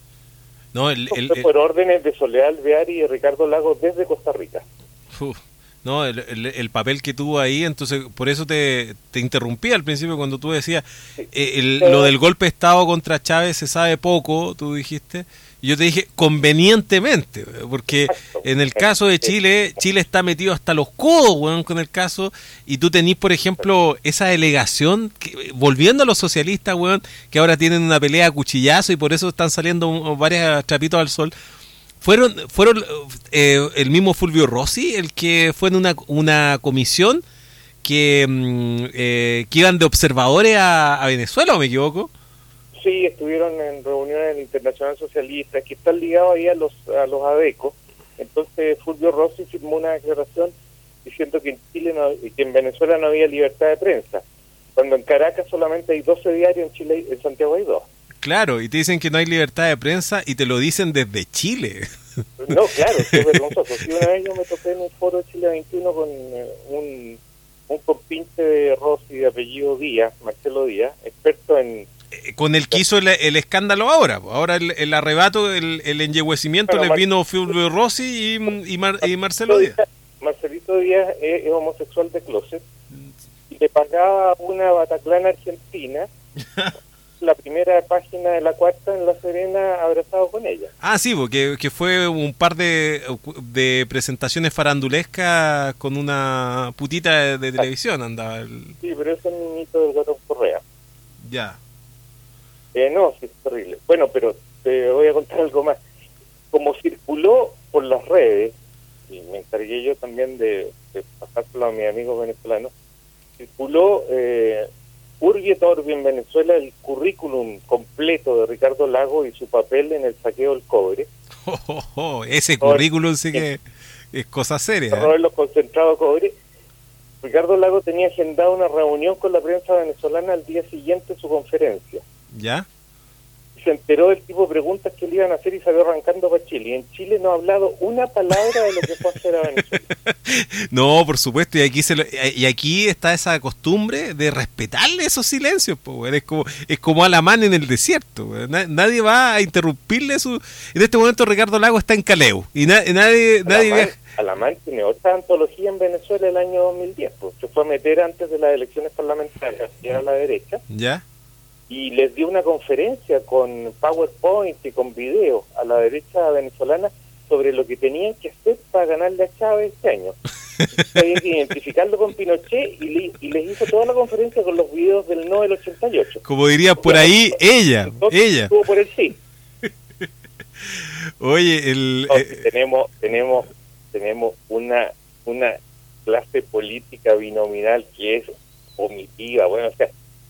No, el, Esto el- fue el- por órdenes de Soledad Alvear y de Ricardo Lagos desde Costa Rica. uf, no, el, el- el papel que tuvo ahí, entonces por eso te, te interrumpí al principio cuando tú decías eh, el- lo del golpe de Estado contra Chávez se sabe poco, tú dijiste, y yo te dije convenientemente, porque Exacto. en el caso de Chile, Chile está metido hasta los codos, weón, con el caso, y tú tenés, por ejemplo, esa delegación, que, volviendo a los socialistas, weón, que ahora tienen una pelea a cuchillazo y por eso están saliendo un- varios trapitos al sol. Fueron, fueron eh, el mismo Fulvio Rossi el que fue en una, una comisión que, mm, eh, que iban de observadores a, a Venezuela, ¿o me equivoco? Sí, estuvieron en reuniones del Internacional Socialista, que están ligados ahí a los, a los adecos. Entonces Fulvio Rossi firmó una declaración diciendo que en Chile no, que en Venezuela no había libertad de prensa, cuando en Caracas solamente hay doce diarios, en Chile, en Santiago hay dos. Claro, y te dicen que no hay libertad de prensa y te lo dicen desde Chile. No, claro, es vergonzoso. Si una vez yo me topé en un foro de Chile veintiuno con eh, un, un compinche de Rossi de apellido Díaz, Marcelo Díaz, experto en... Eh, Con el que hizo el, el escándalo ahora. po. Ahora el, el arrebato, el, el enyeguecimiento Bueno, le Mar- vino Fulvio Rossi y, y, Mar- y Marcelo Díaz. Marcelito Benito Díaz es, es homosexual de closet, y le pagaba una Bataclan argentina, la primera página de La Cuarta en La Serena, abrazado con ella. Ah, sí, porque que fue un par de, de presentaciones farandulescas con una putita de, de televisión, andaba el... Sí, pero ese es un mito del Guatón Correa. Ya. Eh, no, sí, es terrible. Bueno, pero te voy a contar algo más. Como circuló por las redes, y me encargué yo también de, de pasárselo a mis amigos venezolanos, circuló eh, Urbi et Orbi en Venezuela el currículum completo de Ricardo Lago y su papel en el saqueo del cobre. Oh, oh, oh, ese currículum sí que es cosa seria. ¿eh? Los concentrados de cobre. Ricardo Lago tenía agendada una reunión con la prensa venezolana al día siguiente de su conferencia. ¿Ya? Se enteró del tipo de preguntas que le iban a hacer y salió arrancando para Chile. Y en Chile no ha hablado una palabra de lo que fue a hacer a Venezuela. No, por supuesto, y aquí se lo, y aquí está esa costumbre de respetarle esos silencios, pues, es como es como Alamán en el desierto, na, nadie va a interrumpirle su... En este momento Ricardo Lago está en Caleu y na, nadie... nadie Alamán, viaja... Alamán tiene otra antología en Venezuela el año dos mil diez, pues, se fue a meter antes de las elecciones parlamentarias, que era a la derecha. ¿Ya? Y les dio una conferencia con PowerPoint y con video a la derecha venezolana sobre lo que tenían que hacer para ganarle a Chávez este año. Había que identificarlo con Pinochet y, le, y les hizo toda la conferencia con los videos del no del ochenta y ocho. Como diría por ahí, ella, ella. Estuvo por el sí. Oye, el... Entonces, eh, tenemos tenemos tenemos una una clase política binominal que es vomitiva, bueno, o sea,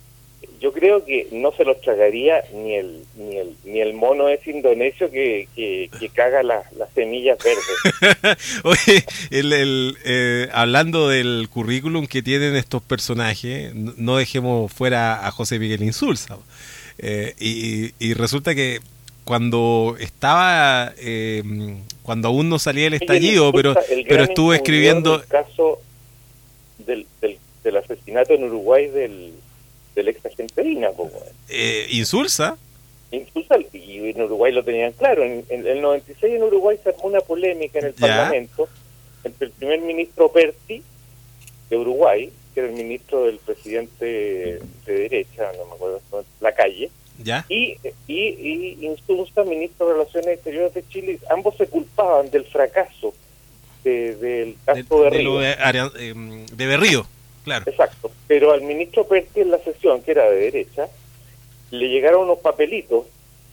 yo creo que no se los tragaría ni el ni el ni el mono ese indonesio que, que, que caga las las semillas verdes. Oye, el, el, eh, hablando del currículum que tienen estos personajes, no dejemos fuera a José Miguel Insulza. Eh, y, y resulta que cuando estaba, eh, cuando aún no salía el estallido, Insulza, pero el pero estuvo escribiendo el caso del, del del asesinato en Uruguay del del ex agente Dina, pues, eh, Insulza Insulza, y en Uruguay lo tenían claro. En, en el noventa y seis en Uruguay se armó una polémica en el ¿Ya? Parlamento entre el primer ministro Perti de Uruguay, que era el ministro del presidente de derecha, no me acuerdo, Lacalle, ¿Ya? y, y, y Insulza, ministro de Relaciones Exteriores de Chile. Ambos se culpaban del fracaso de, del caso de, de, de, Río. de, de, de Berrío. Claro. Exacto, pero al ministro Perti en la sesión, que era de derecha, le llegaron unos papelitos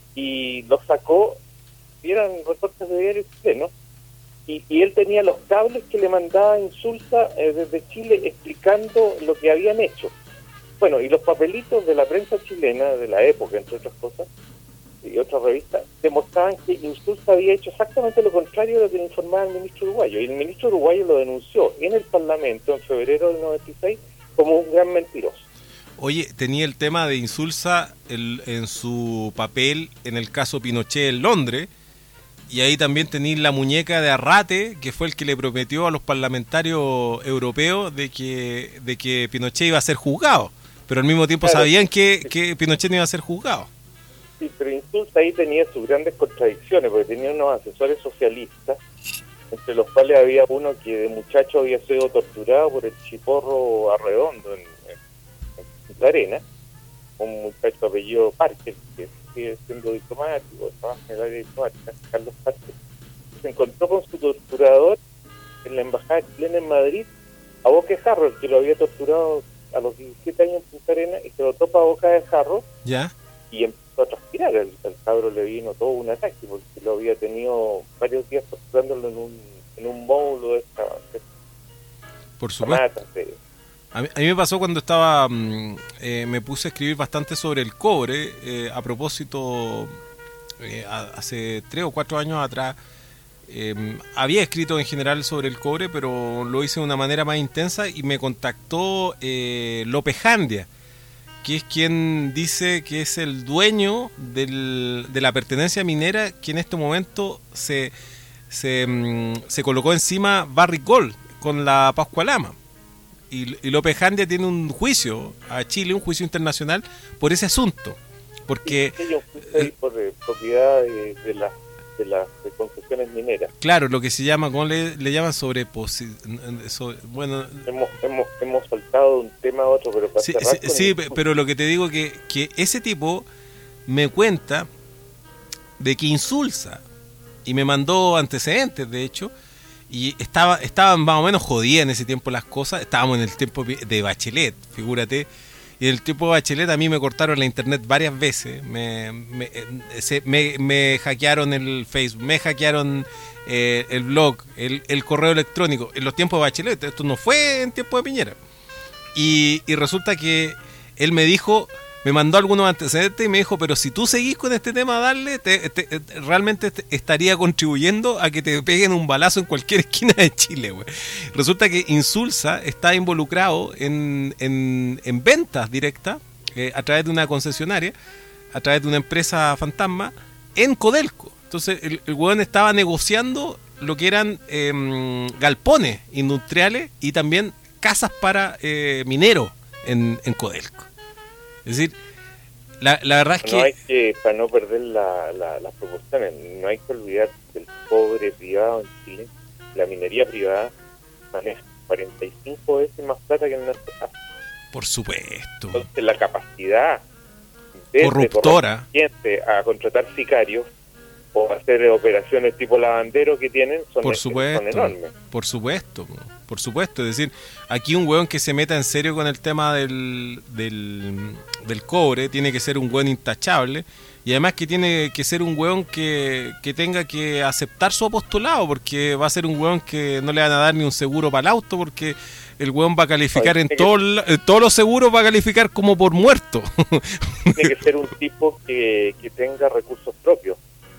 y los sacó, y eran reportes de diario chileno, y, y él tenía los cables que le mandaba Insulza eh, desde Chile explicando lo que habían hecho. Bueno, y los papelitos de la prensa chilena de la época, entre otras cosas, y otras revistas, demostraban que Insulza había hecho exactamente lo contrario de lo que le informaba el ministro uruguayo, y el ministro uruguayo lo denunció en el Parlamento en febrero del noventa y seis como un gran mentiroso. Oye, tenía el tema de Insulza el, en su papel en el caso Pinochet en Londres, y ahí también tenía la muñeca de Arrate, que fue el que le prometió a los parlamentarios europeos de que, de que Pinochet iba a ser juzgado, pero al mismo tiempo claro, sabían que, que Pinochet no iba a ser juzgado. Sí, pero Insulza ahí tenía sus grandes contradicciones, porque tenía unos asesores socialistas, entre los cuales había uno que de muchacho había sido torturado por el Chiporro Arredondo en, en, en Punta Arenas, un muchacho apellido Parker, que sigue siendo diplomático, trabaja en el área diplomática, Carlos Parker. Se encontró con su torturador en la embajada chilena en Madrid, a boca de jarro, el que lo había torturado a los diecisiete años en Punta Arenas, y se lo topa a boca de jarro. ¿Ya? Y empezó a transpirar. El, el cabro le vino todo un ataque porque lo había tenido varios días torturándolo en un en un módulo de esta, de por supuesto de... a, mí, a mí me pasó cuando estaba eh, me puse a escribir bastante sobre el cobre, eh, a propósito eh, a, hace tres o cuatro años atrás eh, había escrito en general sobre el cobre, pero lo hice de una manera más intensa y me contactó eh, López Jandia, que es quien dice que es el dueño del, de la pertenencia minera que en este momento se, se, se colocó encima Barrick Gold con la Pascualama. Y, y López Jandia tiene un juicio a Chile, un juicio internacional por ese asunto. Porque sí, sí, un juicio por eh, propiedad de, de, la, de las de concesiones mineras. Claro, lo que se llama, ¿cómo le, le llaman sobreposi... Sobre, bueno... Hemos, hemos, hemos saltado de un tema a otro, pero para Sí, cerrar sí, sí, el... pero lo que te digo que que ese tipo me cuenta de que Insulsa, y me mandó antecedentes, de hecho, y estaba estaban más o menos jodidas en ese tiempo las cosas, estábamos en el tiempo de Bachelet, figúrate, y en el tiempo de Bachelet a mí me cortaron la internet varias veces, me me, se, me, me hackearon el Facebook, me hackearon eh, el blog, el, el correo electrónico, en los tiempos de Bachelet, esto no fue en tiempo de Piñera, y, y resulta que él me dijo, me mandó algunos antecedentes y me dijo, pero si tú seguís con este tema, darle, te, te, te, realmente te estaría contribuyendo a que te peguen un balazo en cualquier esquina de Chile, güey. Resulta que Insulsa está involucrado en, en, en ventas directas eh, a través de una concesionaria, a través de una empresa fantasma, en Codelco. Entonces el, el güey estaba negociando lo que eran eh, galpones industriales y también casas para eh, mineros en, en Codelco. Es decir, la, la verdad es que... No hay que, para no perder la, la, las proporciones, no hay que olvidar que el cobre privado en Chile, la minería privada, maneja cuarenta y cinco veces más plata que en nuestro caso. Por supuesto. Entonces la capacidad de corruptora a contratar sicarios o hacer operaciones tipo lavandero que tienen son, por es, supuesto, son enormes. Por supuesto, por supuesto. Es decir, aquí un hueón que se meta en serio con el tema del, del, del cobre tiene que ser un hueón intachable y además que tiene que ser un hueón que, que tenga que aceptar su apostolado, porque va a ser un hueón que no le van a dar ni un seguro para el auto, porque el hueón va a calificar no, en, todo, que... en todos los seguros, va a calificar como por muerto. Tiene que ser un tipo que, que tenga recursos propios.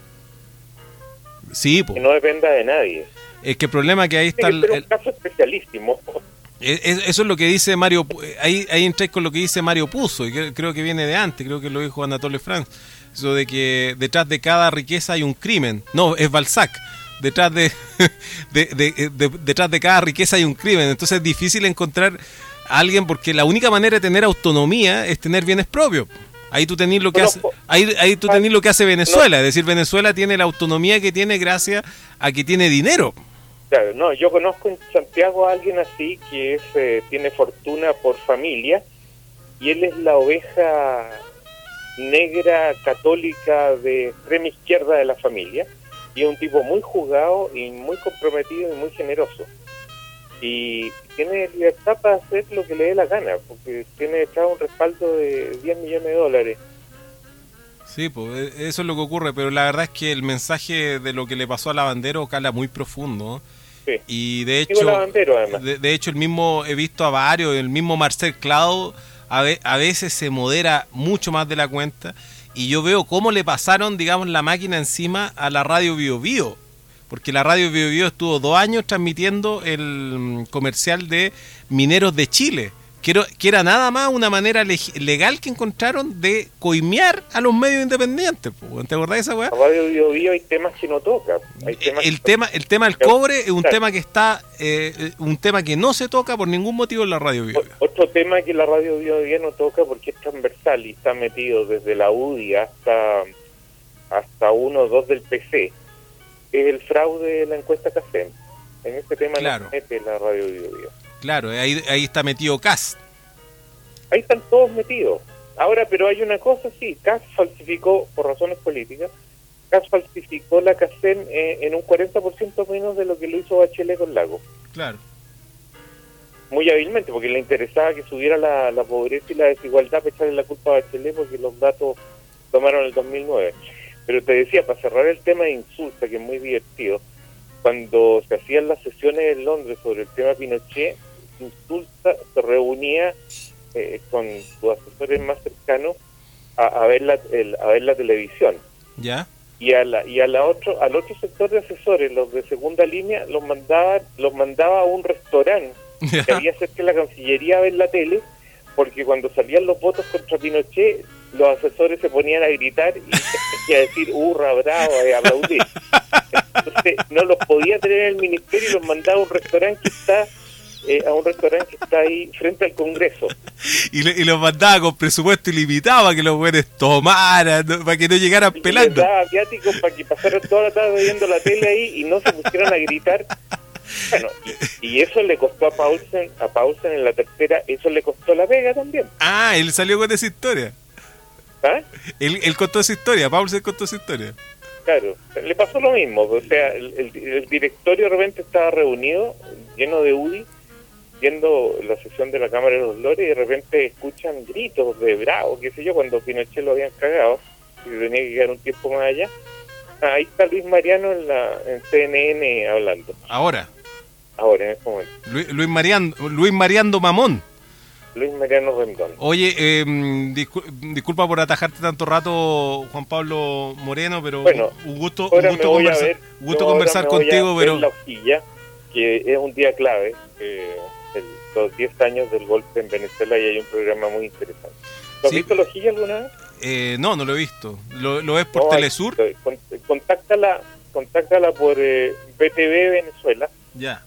Sí, po. Que no dependa de nadie. Es que el problema es que ahí está Tiene que ser el, un caso especialísimo. Es, eso es lo que dice Mario, ahí, ahí entráis con lo que dice Mario Puzo, y creo, creo que viene de antes, creo que lo dijo Anatole France, eso de que detrás de cada riqueza hay un crimen. No, es Balzac. Detrás de, de, de, de, de detrás de cada riqueza hay un crimen. Entonces es difícil encontrar a alguien, porque la única manera de tener autonomía es tener bienes propios. Ahí tú tenés lo que hace, ahí, ahí tú tenés lo que hace Venezuela, es decir, Venezuela tiene la autonomía que tiene gracias a que tiene dinero. Claro, no, yo conozco en Santiago a alguien así que es eh, tiene fortuna por familia y él es la oveja negra católica de extrema izquierda de la familia y es un tipo muy jugado y muy comprometido y muy generoso y tiene libertad para hacer lo que le dé la gana porque tiene echado un respaldo de diez millones de dólares. Sí, pues eso es lo que ocurre, pero la verdad es que el mensaje de lo que le pasó a Lavandero cala muy profundo. Sí. Y de hecho, Lavandero, además. De, de hecho el mismo he visto a varios, el mismo Marcel Claudio a, ve, a veces se modera mucho más de la cuenta y yo veo cómo le pasaron, digamos, la máquina encima a la radio Bio Bio, porque la radio Bio Bio estuvo dos años transmitiendo el comercial de Mineros de Chile, que era, que era nada más una manera legal que encontraron de coimear a los medios independientes. ¿Te acordás de esa weá? En la radio Bio Bio hay temas que no toca. Hay temas el, que tema, el tema del cobre es un claro. tema que está eh, un tema que no se toca por ningún motivo en la radio Bio Bio. Otro tema que la radio Bio Bio no toca porque es transversal y está metido desde la U D I hasta, hasta uno o dos del P C. Es el fraude de la encuesta CACEN. En este tema claro. no se mete la radio Bio Bio. Claro, ahí, ahí está metido C A S. Ahí están todos metidos. Ahora, pero hay una cosa, sí, C A S falsificó, por razones políticas, C A S falsificó la CACEN eh, en un cuarenta por ciento menos de lo que lo hizo Bachelet con Lago. Claro. Muy hábilmente, porque le interesaba que subiera la, la pobreza y la desigualdad para echarle la culpa a Bachelet, porque los datos tomaron el dos mil nueve. Pero te decía, para cerrar el tema de Insulsa, que es muy divertido, cuando se hacían las sesiones en Londres sobre el tema Pinochet, Insulsa se reunía eh, con sus asesores más cercanos a, a ver la el, a ver la televisión. ¿Ya? Y a la y a la otro al otro sector de asesores, los de segunda línea, los mandaba los mandaba a un restaurante ¿Ya? que había cerca de la Cancillería a ver la tele, porque cuando salían los votos contra Pinochet, los asesores se ponían a gritar y, y a decir hurra, bravo, y a aplaudir. Entonces no los podía tener en el ministerio y los mandaba a un restaurante que está eh, a un restaurante que está ahí frente al Congreso. Y, le, y los mandaba con presupuesto ilimitado para que los buenos tomaran, ¿no? Para que no llegaran Y pelando. les daba viáticos para que pasaran toda la tarde viendo la tele ahí y no se pusieran a gritar. Bueno, y, y eso le costó a Paulsen, a Paulsen en la tercera, eso le costó la pega también. Ah, él salió con esa historia. ¿Ah? Él, él contó esa historia, Paul se contó esa historia. Claro, le pasó lo mismo, o sea, el, el, el directorio de repente estaba reunido, lleno de U D I, viendo la sesión de la Cámara de los Lores, y de repente escuchan gritos de bravo, qué sé yo, cuando Pinochet lo habían cagado, y tenía que quedar un tiempo más allá. Ah, ahí está Luis Mariano en, la, en C N N hablando. Ahora. Ahora, en este momento. Luis, Luis, Mariando, Luis Mariando Mamón. Luis Mariano Rendón. Oye, eh, discul disculpa por atajarte tanto rato, Juan Pablo Moreno, pero bueno, un gusto, un ahora gusto, me voy a conversa ver, gusto no, conversar ahora me voy a contigo, ver pero... la hojilla, que es un día clave, eh, el, los diez años del golpe en Venezuela, y hay un programa muy interesante. ¿Lo has Sí. visto la hojilla alguna vez? Eh, no, no lo he visto. ¿Lo, lo ves por No, Telesur? hay- con- Contáctala, contáctala por eh, B T V Venezuela, Ya.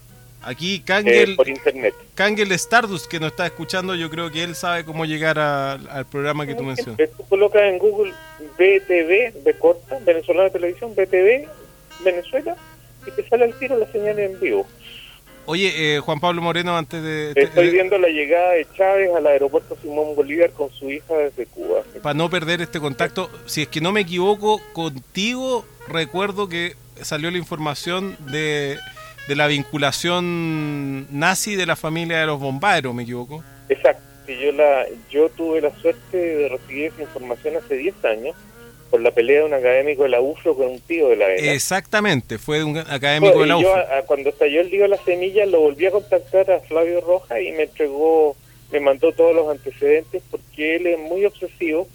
Aquí eh, Kangel, por internet. Kangel Stardust, que nos está escuchando, yo creo que él sabe cómo llegar a- al programa que tú mencionas. Eh, Tú colocas en Google B T V, B corta, Venezolana Televisión, B T V Venezuela, y te sale al tiro la señal en vivo. Oye, eh, Juan Pablo Moreno, antes de... Estoy eh, viendo la llegada de Chávez al aeropuerto Simón Bolívar con su hija desde Cuba. para no perder este contacto, si es que no me equivoco, contigo recuerdo que salió la información de, de la vinculación nazi de la familia de los bombarderos, ¿me equivoco? Exacto, que yo la yo tuve la suerte de recibir esa información hace diez años por la pelea de un académico de la U F R O con un tío de la E N A. Exactamente, fue de un académico de la Y yo, U F R O. a- a- cuando estalló el lío de las semillas, lo volví a contactar a Flavio Rojas y me entregó, me mandó todos los antecedentes, porque él es muy obsesivo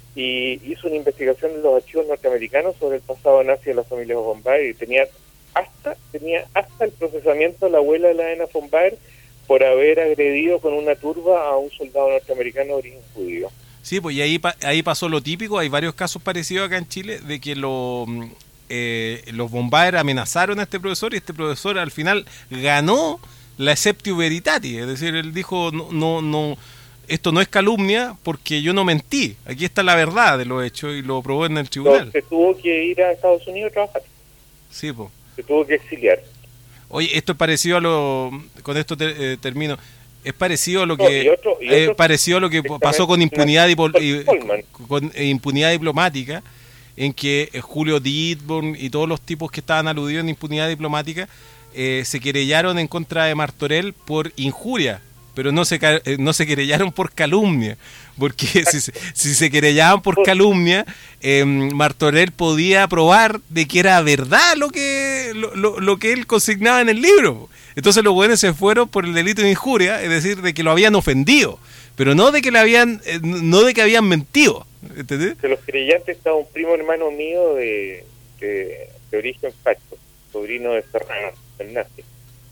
y hizo una investigación en los archivos norteamericanos sobre el pasado nazi de la familia von Baer, y tenía hasta tenía hasta el procesamiento de la abuela de la Elena von Baer por haber agredido con una turba a un soldado norteamericano de origen judío. Sí, pues y ahí, pa- ahí pasó lo típico, hay varios casos parecidos acá en Chile, de que lo, mm, eh, los bombarderos amenazaron a este profesor, y este profesor al final ganó la exceptio veritatis, es decir, él dijo, no, no, no, esto no es calumnia porque yo no mentí, aquí está la verdad de lo hecho, y lo probó en el tribunal. Entonces tuvo que ir a Estados Unidos a trabajar, Sí, pues. se tuvo que exiliar. Oye, esto es parecido a lo, con esto te- eh, termino, es parecido a lo No, que y otro- y eh, otro- parecido a lo que exactamente, pasó con impunidad dipol- y- Coleman. con eh, impunidad diplomática, en que eh, Julio Dittborn y todos los tipos que estaban aludidos en impunidad diplomática eh, se querellaron en contra de Martorell por injuria, pero no se ca- eh, no se querellaron por calumnia, porque si, se- si se querellaban por calumnia, eh, Martorell podía probar de que era verdad lo que lo, lo- lo que él consignaba en el libro. Entonces los buenos se fueron por el delito de injuria, es decir, de que lo habían ofendido, pero no de que le habían eh, no de que habían mentido, ¿entendés? Que los creyentes estaba un primo hermano mío de, de, de origen facho, sobrino de Serrano, el nazi.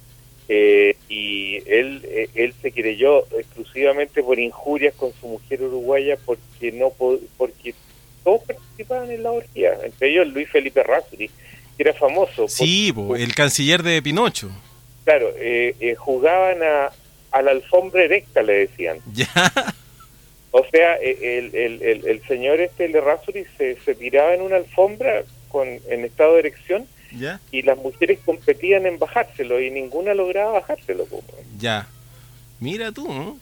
Eh, y él eh, él se creyó exclusivamente por injurias con su mujer uruguaya, porque no po- porque todos participaban en la orgía, entre ellos Luis Felipe Razzuri, que era famoso. por- Sí, po, por- el canciller de Pinocho. claro, eh, eh, jugaban a, a la alfombra erecta, le decían. Ya. O sea, eh, el, el, el, el señor este, el Razzuri, se, se tiraba en una alfombra con en estado de erección, Ya. y las mujeres competían en bajárselo y ninguna lograba bajárselo. po. Ya. Mira tú, ¿no?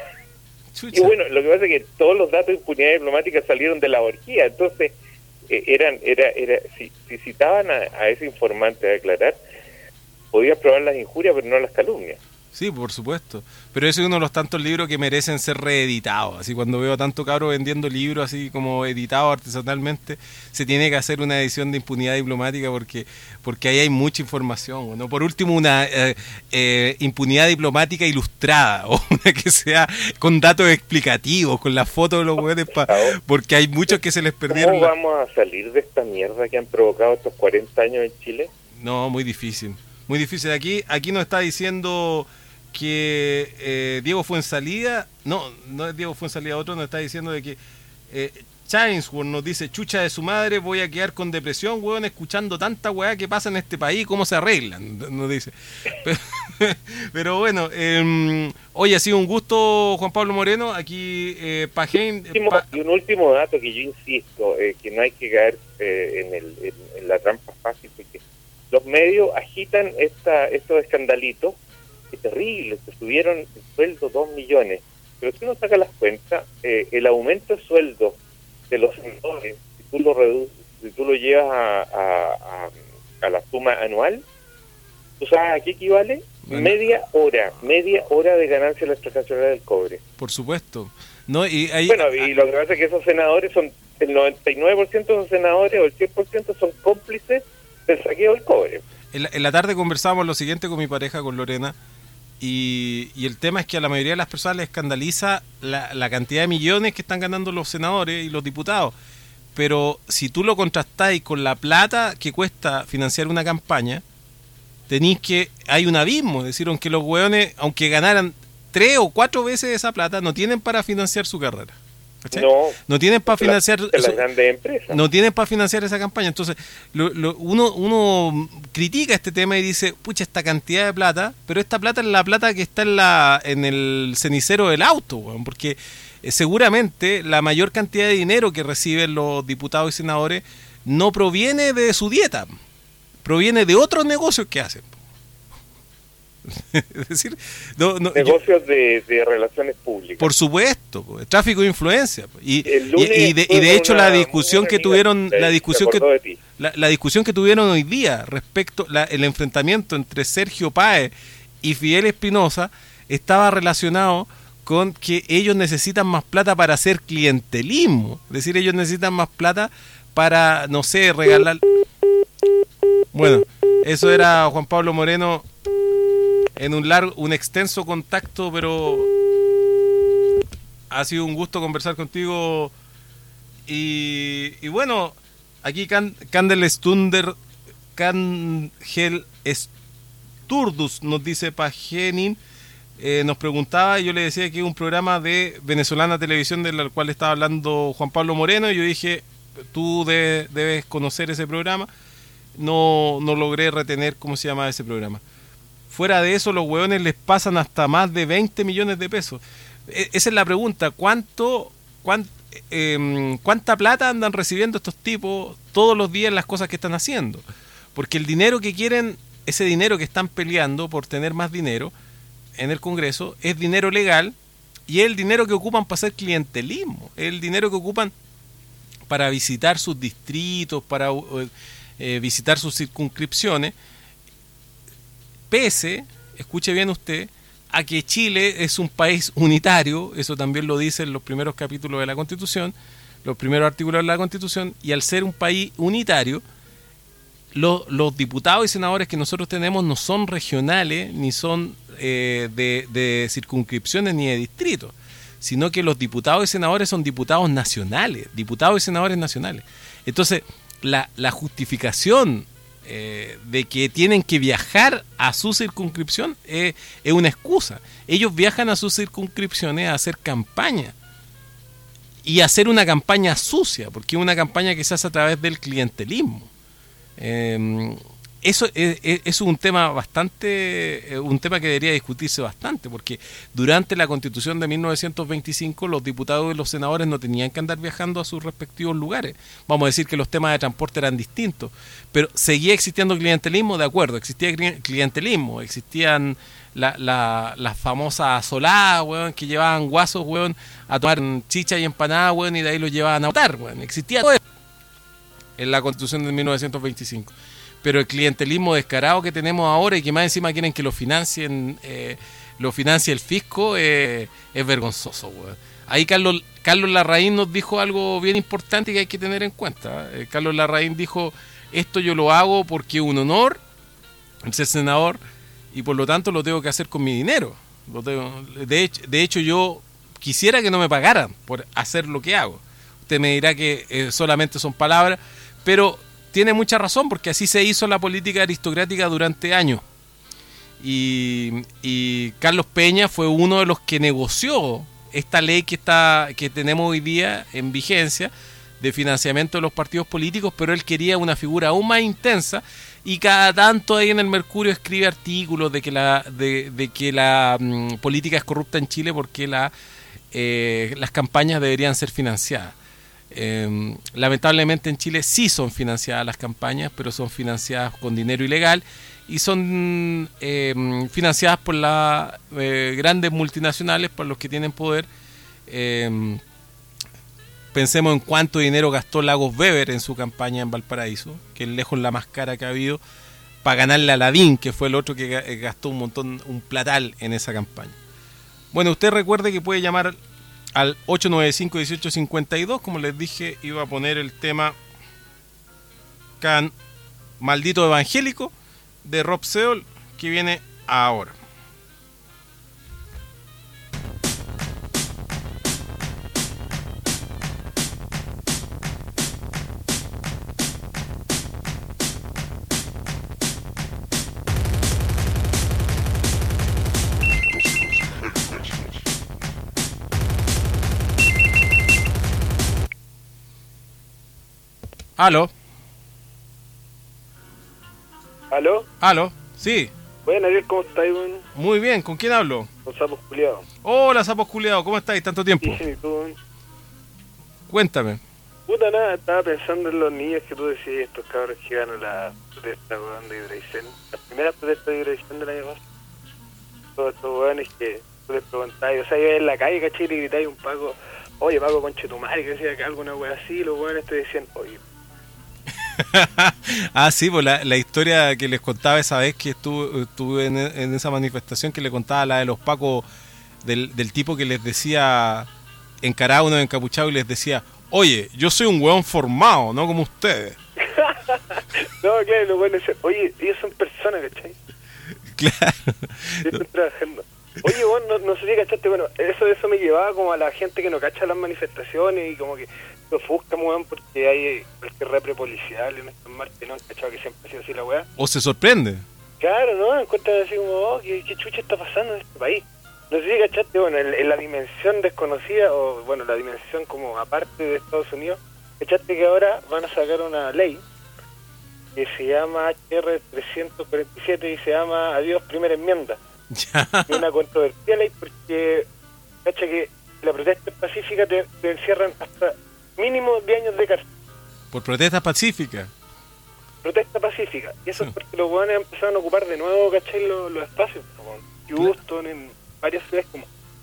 Y Chucha. bueno, lo que pasa es que todos los datos de impunidad diplomática salieron de la orgía, entonces eh, eran era era si, si citaban a, a ese informante a declarar, podían probar las injurias pero no las calumnias. Sí, por supuesto. Pero ese es uno de los tantos libros que merecen ser reeditados. Así, cuando veo a tanto cabro vendiendo libros así como editados artesanalmente, se tiene que hacer una edición de impunidad diplomática, porque porque ahí hay mucha información, ¿no? Por último, una eh, eh, impunidad diplomática ilustrada, o una que sea con datos explicativos, con las fotos de los hueones, pa- porque hay muchos que se les perdieron. ¿Cómo la- vamos a salir de esta mierda que han provocado estos cuarenta años en Chile? No, muy difícil. Muy difícil. Aquí aquí nos está diciendo que eh, Diego Fuensalida, no, no es Diego Fuensalida, otro nos está diciendo de que eh, Chainsworth nos dice, chucha de su madre, voy a quedar con depresión, weón, escuchando tanta weá que pasa en este país, cómo se arreglan, nos dice. Pero, pero bueno, eh, hoy ha sido un gusto, Juan Pablo Moreno, aquí eh, Pajen... Pa... Y un último dato que yo insisto, eh, que no hay que caer eh, en, el, en, en la trampa fácil, porque los medios agitan esta, estos escandalitos, que terribles, que subieron el sueldo dos millones, pero si uno saca las cuentas, eh, el aumento de sueldo de los senadores, si tú lo reduces, si tú lo llevas a, a, a, a la suma anual, ¿tú sabes a qué equivale? Bueno. Media hora, media hora de ganancia de la extracción del cobre. Por supuesto. No, y hay, bueno, y lo que pasa es que esos senadores son, el noventa y nueve por ciento de los senadores o el cien por ciento son cómplices del saqueo del cobre. En la, en la tarde conversábamos lo siguiente con mi pareja, con Lorena, y, y el tema es que a la mayoría de las personas les escandaliza la, la cantidad de millones que están ganando los senadores y los diputados. Pero si tú lo contrastáis con la plata que cuesta financiar una campaña, tenéis que, hay un abismo, es decir, aunque los hueones, aunque ganaran tres o cuatro veces esa plata, no tienen para financiar su carrera. ¿Cachai? No, no tienen para financiar las, las grandes empresas. No tienen para financiar esa campaña. Entonces, lo, lo, uno, uno critica este tema y dice, pucha, esta cantidad de plata, pero esta plata es la plata que está en la en el cenicero del auto, weón, porque eh, seguramente la mayor cantidad de dinero que reciben los diputados y senadores no proviene de su dieta, proviene de otros negocios que hacen. Es decir, no, no, negocios yo, de, de relaciones públicas. Por supuesto, tráfico de influencia. Y, y, y, de, y de hecho una, la discusión que tuvieron, la discusión que la, la discusión que tuvieron hoy día respecto la, el enfrentamiento entre Sergio Páez y Fidel Espinosa estaba relacionado con que ellos necesitan más plata para hacer clientelismo. Es decir, ellos necesitan más plata para, no sé, regalar. Bueno, eso era Juan Pablo Moreno en un largo, un extenso contacto, pero ha sido un gusto conversar contigo. Y, y bueno, aquí Can, Candel Stunder, Cangel Sturdus nos dice Pagenin, eh, nos preguntaba, y yo le decía que es un programa de Venezolana Televisión del cual estaba hablando Juan Pablo Moreno, y yo dije, tú de, debes conocer ese programa. No, no logré retener cómo se llama ese programa. Fuera de eso, los hueones les pasan hasta más de veinte millones de pesos. E- esa es la pregunta. ¿Cuánto, cuán, eh, ¿Cuánta plata andan recibiendo estos tipos todos los días en las cosas que están haciendo? Porque el dinero que quieren, ese dinero que están peleando por tener más dinero en el Congreso, es dinero legal y es el dinero que ocupan para hacer clientelismo. Es el dinero que ocupan para visitar sus distritos, para eh, visitar sus circunscripciones. Pese, escuche bien usted, a que Chile es un país unitario, eso también lo dicen los primeros capítulos de la Constitución, los primeros artículos de la Constitución, y al ser un país unitario, lo, los diputados y senadores que nosotros tenemos no son regionales, ni son eh, de, de circunscripciones ni de distritos, sino que los diputados y senadores son diputados nacionales, diputados y senadores nacionales. Entonces, la, la justificación Eh, de que tienen que viajar a su circunscripción eh, es una excusa. Ellos viajan a sus circunscripciones a hacer campaña y a hacer una campaña sucia, porque es una campaña que se hace a través del clientelismo. Eh, eso es, es, es un tema bastante, un tema que debería discutirse bastante, porque durante la Constitución de mil novecientos veinticinco los diputados y los senadores no tenían que andar viajando a sus respectivos lugares. Vamos a decir que los temas de transporte eran distintos, pero seguía existiendo clientelismo, de acuerdo, existía clientelismo, existían la, la, las famosas soladas, weón, que llevaban guasos, weón, a tomar chicha y empanada, weón, y de ahí los llevaban a votar, weón. Existía todo eso en la Constitución de mil novecientos veinticinco. Pero el clientelismo descarado que tenemos ahora y que más encima quieren que lo financien eh, lo financie el fisco eh, es vergonzoso, weón. Ahí Carlos Carlos Larraín nos dijo algo bien importante que hay que tener en cuenta. eh, Carlos Larraín dijo, esto yo lo hago porque es un honor ser senador y por lo tanto lo tengo que hacer con mi dinero. Lo tengo, de, hecho, de hecho yo quisiera que no me pagaran por hacer lo que hago. Usted me dirá que eh, solamente son palabras, pero tiene mucha razón, porque así se hizo la política aristocrática durante años. Y, y Carlos Peña fue uno de los que negoció esta ley que está que tenemos hoy día en vigencia de financiamiento de los partidos políticos, pero él quería una figura aún más intensa, y cada tanto ahí en el Mercurio escribe artículos de que la de, de que la um, política es corrupta en Chile porque la eh, las campañas deberían ser financiadas. Eh, lamentablemente en Chile sí son financiadas las campañas, pero son financiadas con dinero ilegal y son eh, financiadas por las eh, grandes multinacionales, por los que tienen poder. Eh, pensemos en cuánto dinero gastó Lagos Weber en su campaña en Valparaíso, que es lejos la más cara que ha habido, para ganarle a Lavín, que fue el otro que gastó un montón, un platal en esa campaña. Bueno, usted recuerde que puede llamar al ocho nueve cinco, uno ocho cinco dos, como les dije, iba a poner el tema Can Maldito Evangélico de Rob Seol, que viene ahora. Aló. ¿Aló? Aló, sí. Bueno, Ariel, ¿cómo estáis, weón? Muy bien, ¿con quién hablo? Con sapos culiados. Hola, sapos culiados, ¿cómo estáis? ¿Tanto tiempo? Sí, tú, weón. Cuéntame. Puta nada, estaba pensando en los niños que tú decías, estos cabros que ganan la protesta, weón, de Hidroicén. La primera protesta de Hidroicén del año pasado. Todos estos weones que tú les preguntáis, o sea, ibas en la calle, caché, y le gritáis a un Paco, oye, Paco, conchetumare, que decía que alguna wea así, y los weones te decían, oye. Ah, sí, pues la, la historia que les contaba esa vez que estuve, estuve en, en esa manifestación, que le contaba la de los pacos, del, del tipo que les decía, encaraba a uno encapuchado y les decía, oye, yo soy un hueón formado, no como ustedes. No, claro, los weones decían, oye, ellos son personas, ¿cachai? Claro. Ellos están trabajando. Oye, bueno, no, no sé si cachaste, bueno, eso eso me llevaba como a la gente que no cacha las manifestaciones y como que se ofusca, weón, porque hay cualquier repre policial en estas marchas y no han cachado que siempre ha sido así la weá. ¿O se sorprende? Claro, ¿no? Encuentran así como, oh, ¿qué, qué chucha está pasando en este país? No sé si cachaste, bueno, en, en la dimensión desconocida, o bueno, la dimensión como aparte de Estados Unidos, cachaste que ahora van a sacar una ley que se llama H R trescientos cuarenta y siete y se llama Adiós Primera Enmienda. Ya. Es una controvertida ley porque, cacha, que la protesta pacífica te, te encierran hasta mínimo diez años de cárcel. Por protestas pacíficas. Protesta pacífica. Y eso Sí. es porque los hueones empezaron a ocupar de nuevo, ¿cachai? Los, los espacios. En Houston, en varias ciudades como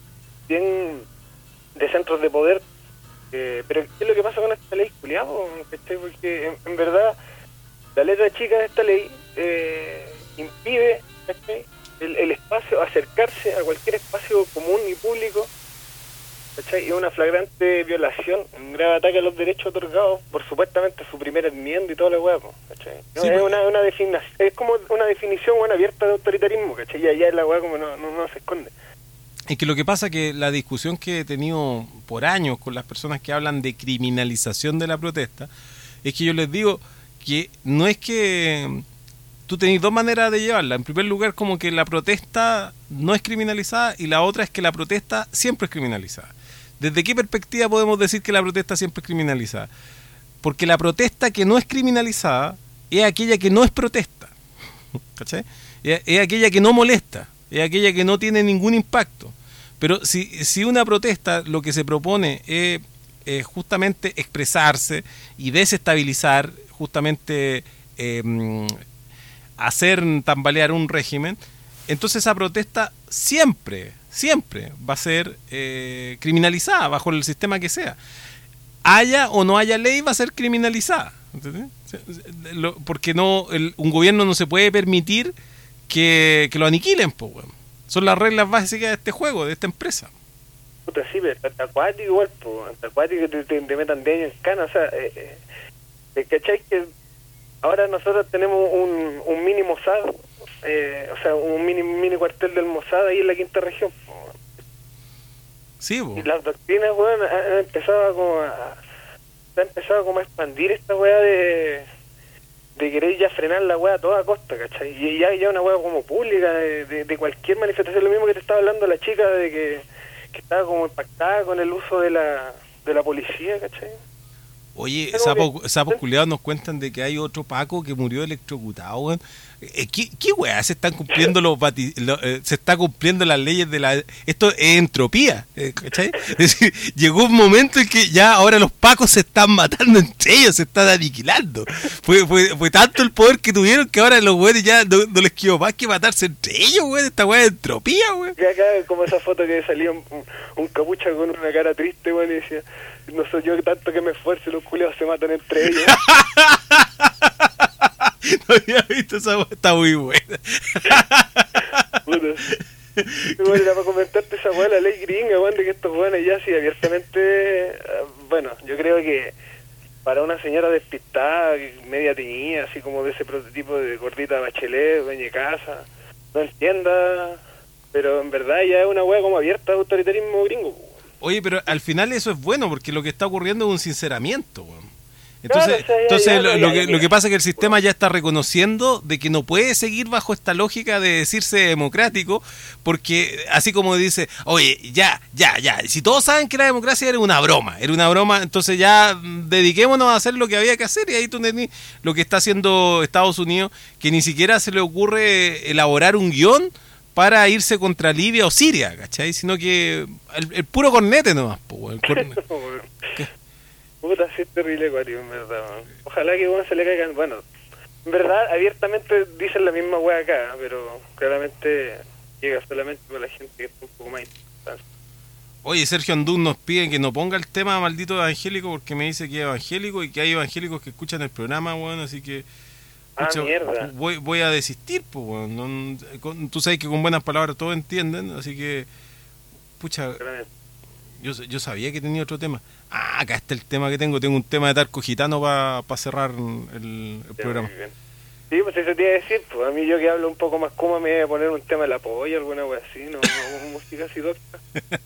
bien de centros de poder. Eh, pero ¿qué es lo que pasa con esta ley, culiado? ¿Cachai? Porque en, en verdad la letra chica de esta ley eh, impide, ¿cachai? El, el espacio, acercarse a cualquier espacio común y público, ¿cachai? Es una flagrante violación, un grave ataque a los derechos otorgados por supuestamente su primera enmienda y toda la hueá, ¿cachai? No, Sí, es pues. una, una definición, es como una definición buena abierta de autoritarismo, ¿cachai? Y allá la hueá como no, no, no se esconde. Es que lo que pasa que la discusión que he tenido por años con las personas que hablan de criminalización de la protesta, es que yo les digo que no es que tú tenés dos maneras de llevarla. En primer lugar, como que la protesta no es criminalizada, y la otra es que la protesta siempre es criminalizada. ¿Desde qué perspectiva podemos decir que la protesta siempre es criminalizada? Porque la protesta que no es criminalizada es aquella que no es protesta. ¿Cachai? Es, es aquella que no molesta, es aquella que no tiene ningún impacto. Pero si, si una protesta lo que se propone es, es justamente expresarse y desestabilizar, justamente eh, hacer tambalear un régimen, entonces esa protesta siempre, siempre va a ser eh, criminalizada bajo el sistema que sea. Haya o no haya ley, va a ser criminalizada. ¿Entendés? Porque no, el, un gobierno no se puede permitir que, que lo aniquilen, po, bueno. Son las reglas básicas de este juego, de esta empresa. Puta, sí, pero está acuático igual, pues, está acuático que te, te, te metan de años en cana, o sea, eh, eh, ¿cachai? Que ahora nosotros tenemos un, un mini Mossad, eh, o sea, un mini mini cuartel del Mossad ahí en la quinta región, po. Sí, po. Y las doctrinas, weón, han, han empezado a como a, se ha empezado como a expandir esta weá de de querer ya frenar la weá a toda costa, ¿cachai? Y ya, ya una weá como pública de, de, de cualquier manifestación, lo mismo que te estaba hablando la chica de que, que estaba como impactada con el uso de la de la policía, ¿cachai? Oye, Pero sapos que- sapos culiados nos cuentan de que hay otro Paco que murió electrocutado, weón. Eh, ¿Qué, qué weá? Se están cumpliendo los bati- lo- eh, se está cumpliendo las leyes de la... Esto es entropía, eh, ¿cachai? Es decir, llegó un momento en que ya ahora los Pacos se están matando entre ellos, se están aniquilando. Fue, fue, fue tanto el poder que tuvieron que ahora los weones ya no, no les quedó más que matarse entre ellos, weón. Esta weá es entropía, weón. Que acá, como esa foto que salía un, un, un capucha con una cara triste, weón, y decía, no soy yo tanto que me esfuerce, los culiados se matan entre ellos. No había visto esa weá, está muy buena. Puta. Y bueno, era para comentarte esa weá, la ley gringa, weón, de que estos weones ya sí abiertamente, eh, bueno, yo creo que para una señora despistada, media teñida, así como de ese prototipo de gordita Bachelet, dueña de casa, no entienda, pero en verdad ya es una weá como abierta de autoritarismo gringo, weón. Oye, pero al final eso es bueno porque lo que está ocurriendo es un sinceramiento, weón. Entonces, Claro, o sea, ya- entonces ya- lo, ya- lo ya- que, ya- lo que pasa es que el sistema ya está reconociendo de que no puede seguir bajo esta lógica de decirse democrático, porque así como dice, oye, ya, ya, ya, si todos saben que la democracia era una broma, era una broma, entonces ya mm, dediquémonos a hacer lo que había que hacer, y ahí tú tenés lo que está haciendo Estados Unidos, que ni siquiera se le ocurre elaborar un guión para irse contra Libia o Siria, ¿cachai? Sino que el, el puro cornete nomás, po, el corne- ¿Qué? Puta, sí es terrible, cuático, en verdad, man. Ojalá que bueno, se le caigan, bueno, en verdad, abiertamente dicen la misma wea acá, pero claramente llega solamente con la gente que está un poco más importante. Oye, Sergio Andún nos pide que no ponga el tema maldito evangélico porque me dice que es evangélico y que hay evangélicos que escuchan el programa, weón, así que... Ah, pucha, mierda. Voy, voy a desistir, pues, weón. No- con- tú sabes que con buenas palabras todos entienden, así que... Pucha, Claramente. yo, yo sabía que tenía otro tema. Ah, acá está el tema que tengo. Tengo un tema de Tarco Gitano para pa cerrar el, el Ya, programa. muy bien. Sí, pues eso te iba a decir, pues a mí yo que hablo un poco más como me voy a poner un tema de la polla, alguna wea así, no, no música así docta.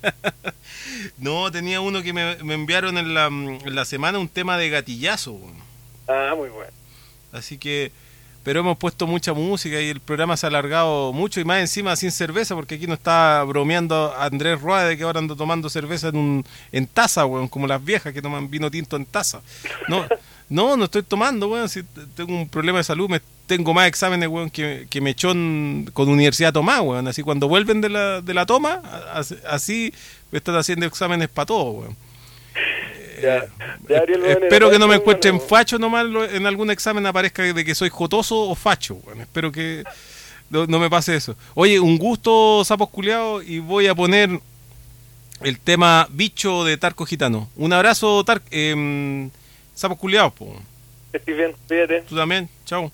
No, tenía uno que me, me enviaron en la, en la semana, un tema de gatillazo, weón. Ah, muy bueno. Así que, pero hemos puesto mucha música y el programa se ha alargado mucho y más encima sin cerveza, porque aquí nos está bromeando Andrés Roa de que ahora ando tomando cerveza en un en taza, weón, como las viejas que toman vino tinto en taza. No, no, no estoy tomando, weón, si tengo un problema de salud, me, tengo más exámenes, weón, que, que me echó en- con Universidad Tomás, weón, así cuando vuelven de la, de la toma, así, así me están haciendo exámenes para todo, weón. Ya, ya, Ariel, bueno, Espero era que no me muy encuentren bueno. facho nomás lo- en algún examen aparezca de que soy jotoso o facho. Bueno, espero que no, no me pase eso. Oye, un gusto, sapos culiados, y voy a poner el tema Bicho de Tarco Gitano. Un abrazo, Tar eh, sapos culiados, po. Que estés bien, cuídate. Tú también, chao.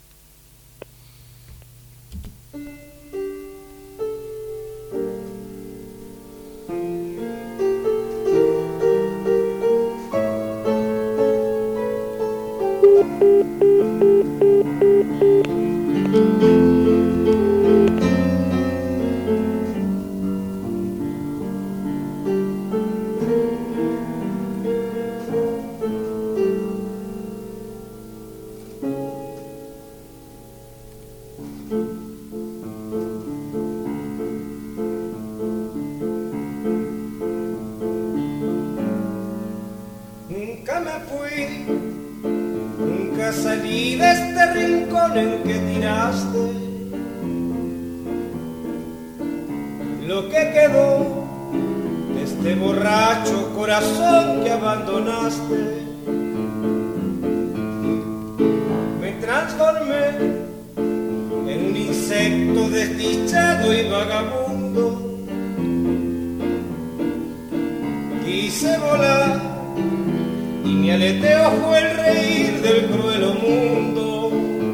Nunca me fui, nunca salí de este rincón en que tiraste lo que quedó de este borracho corazón que abandonaste. Me transformé en un insecto desdichado y vagabundo. Quise volar y mi aleteo fue el reír del cruel mundo.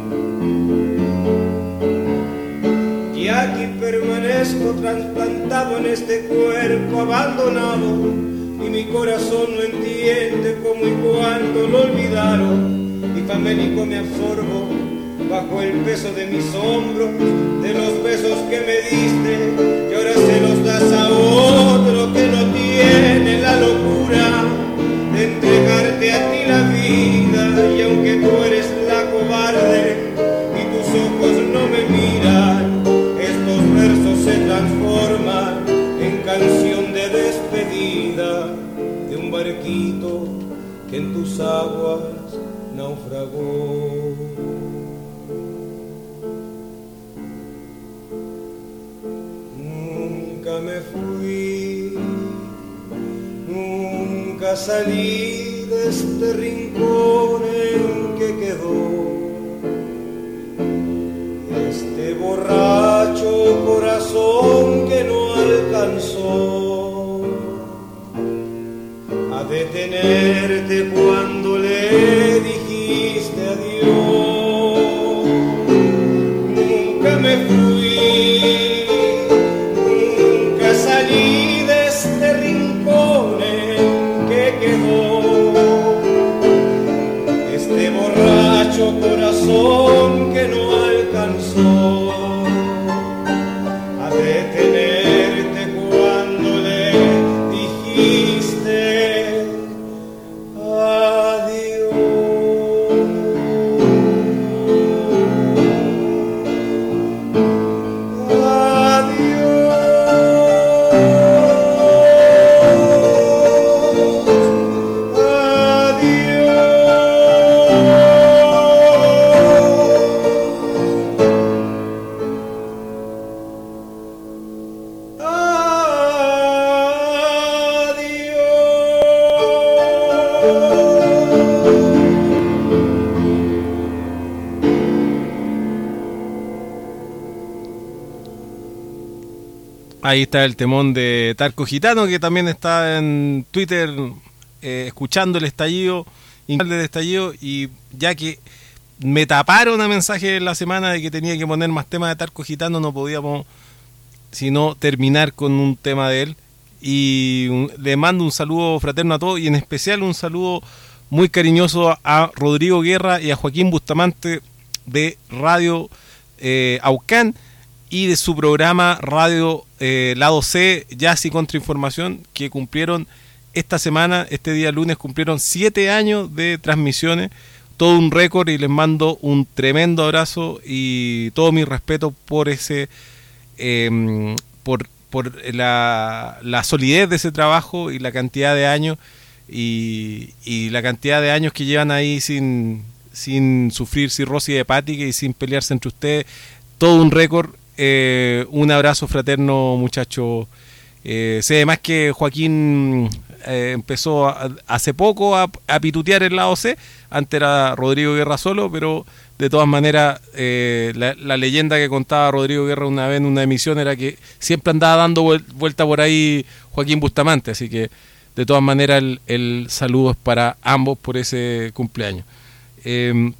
Y aquí permanezco trasplantado en este cuerpo abandonado, y mi corazón no entiende cómo y cuándo lo olvidaron. Y famélico me absorbo bajo el peso de mis hombros, de los besos que me diste, y ahora se los das a otro que no tiene la locura de entregarte a ti la vida. Y aunque tú eres la cobarde y tus ojos no me miran, estos versos se transforman en canción de despedida de un barquito que en tus aguas naufragó. Nunca me fui, nunca salí de este rincón en que quedó este borracho corazón que no alcanzó a detenerte cuando le dijiste adiós. Nunca me fui, nunca salí de este rincón en que quedó este borracho corazón que no alcanzó a detenerte cuando le dijiste adiós. Ahí está el temón de Tarco Gitano, que también está en Twitter eh, escuchando el estallido, del estallido, y ya que me taparon a mensaje en la semana de que tenía que poner más temas de Tarco Gitano, no podíamos sino terminar con un tema de él. Y un, le mando un saludo fraterno a todos, y en especial un saludo muy cariñoso a Rodrigo Guerra y a Joaquín Bustamante de Radio eh, Aucán y de su programa Radio eh, Lado C, Jazz y Contrainformación, que cumplieron esta semana, este día lunes, cumplieron siete años de transmisiones, todo un récord, y les mando un tremendo abrazo y todo mi respeto por ese eh, por, por la, la solidez de ese trabajo y la cantidad de años y, y la cantidad de años que llevan ahí sin, sin sufrir cirrosis hepática y sin pelearse entre ustedes, todo un récord. Eh, un abrazo fraterno, muchachos. Eh, sé además que Joaquín eh, empezó a, hace poco a, a pitutear el lado C, antes era Rodrigo Guerra solo, pero de todas maneras eh, la, la leyenda que contaba Rodrigo Guerra una vez en una emisión era que siempre andaba dando vuelta por ahí Joaquín Bustamante, así que de todas maneras el, el saludo es para ambos por ese cumpleaños. Eh,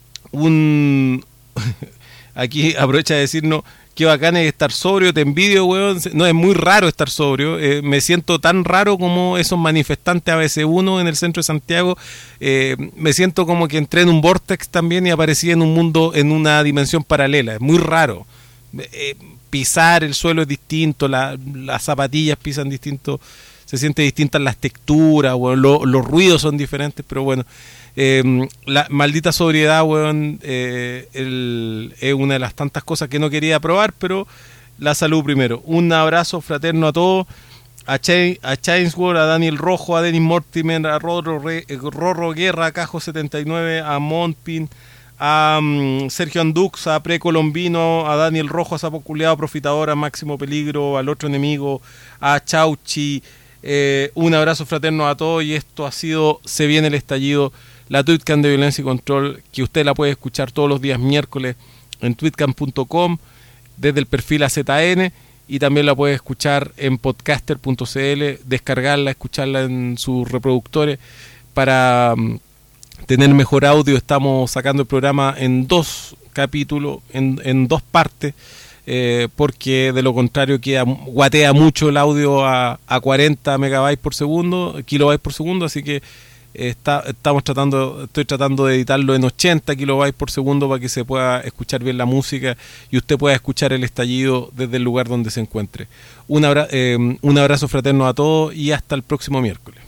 un aquí aprovecha de decirnos: qué bacán es estar sobrio, te envidio, weón. No, es muy raro estar sobrio. Eh, me siento tan raro como esos manifestantes A B C uno en el centro de Santiago. Eh, me siento como que entré en un vortex también y aparecí en un mundo, en una dimensión paralela. Es muy raro. Eh, pisar el suelo es distinto, la, las zapatillas pisan distinto, se siente distintas las texturas, weón, lo, los ruidos son diferentes, pero bueno. Eh, la maldita sobriedad, weón, eh, el, es una de las tantas cosas que no quería probar, pero la salud primero. Un abrazo fraterno a todos, a, Ch a Chainsworth, a Daniel Rojo, a Denis Mortimer, a Rorro, Re Rorro Guerra, a Cajo setenta y nueve, a Montpin, a um, Sergio Andux, a Precolombino, a Daniel Rojo, a Sapo Culeado Profitador, a Máximo Peligro, al Otro Enemigo, a Chauchi. Eh, un abrazo fraterno a todos, y esto ha sido Se Viene el Estallido, la Tweetcam de Violencia y Control, que usted la puede escuchar todos los días miércoles en tweetcam punto com desde el perfil A Z N, y también la puede escuchar en podcaster punto c l, descargarla, escucharla en sus reproductores para um, tener mejor audio. Estamos sacando el programa en dos capítulos, en, en dos partes, eh, porque de lo contrario queda, guatea mucho el audio a, a cuarenta megabytes por segundo, kilobytes por segundo, así que Está, estamos tratando, estoy tratando de editarlo en ochenta kilobytes por segundo para que se pueda escuchar bien la música y usted pueda escuchar el estallido desde el lugar donde se encuentre. Un, abra, eh, un abrazo fraterno a todos y hasta el próximo miércoles.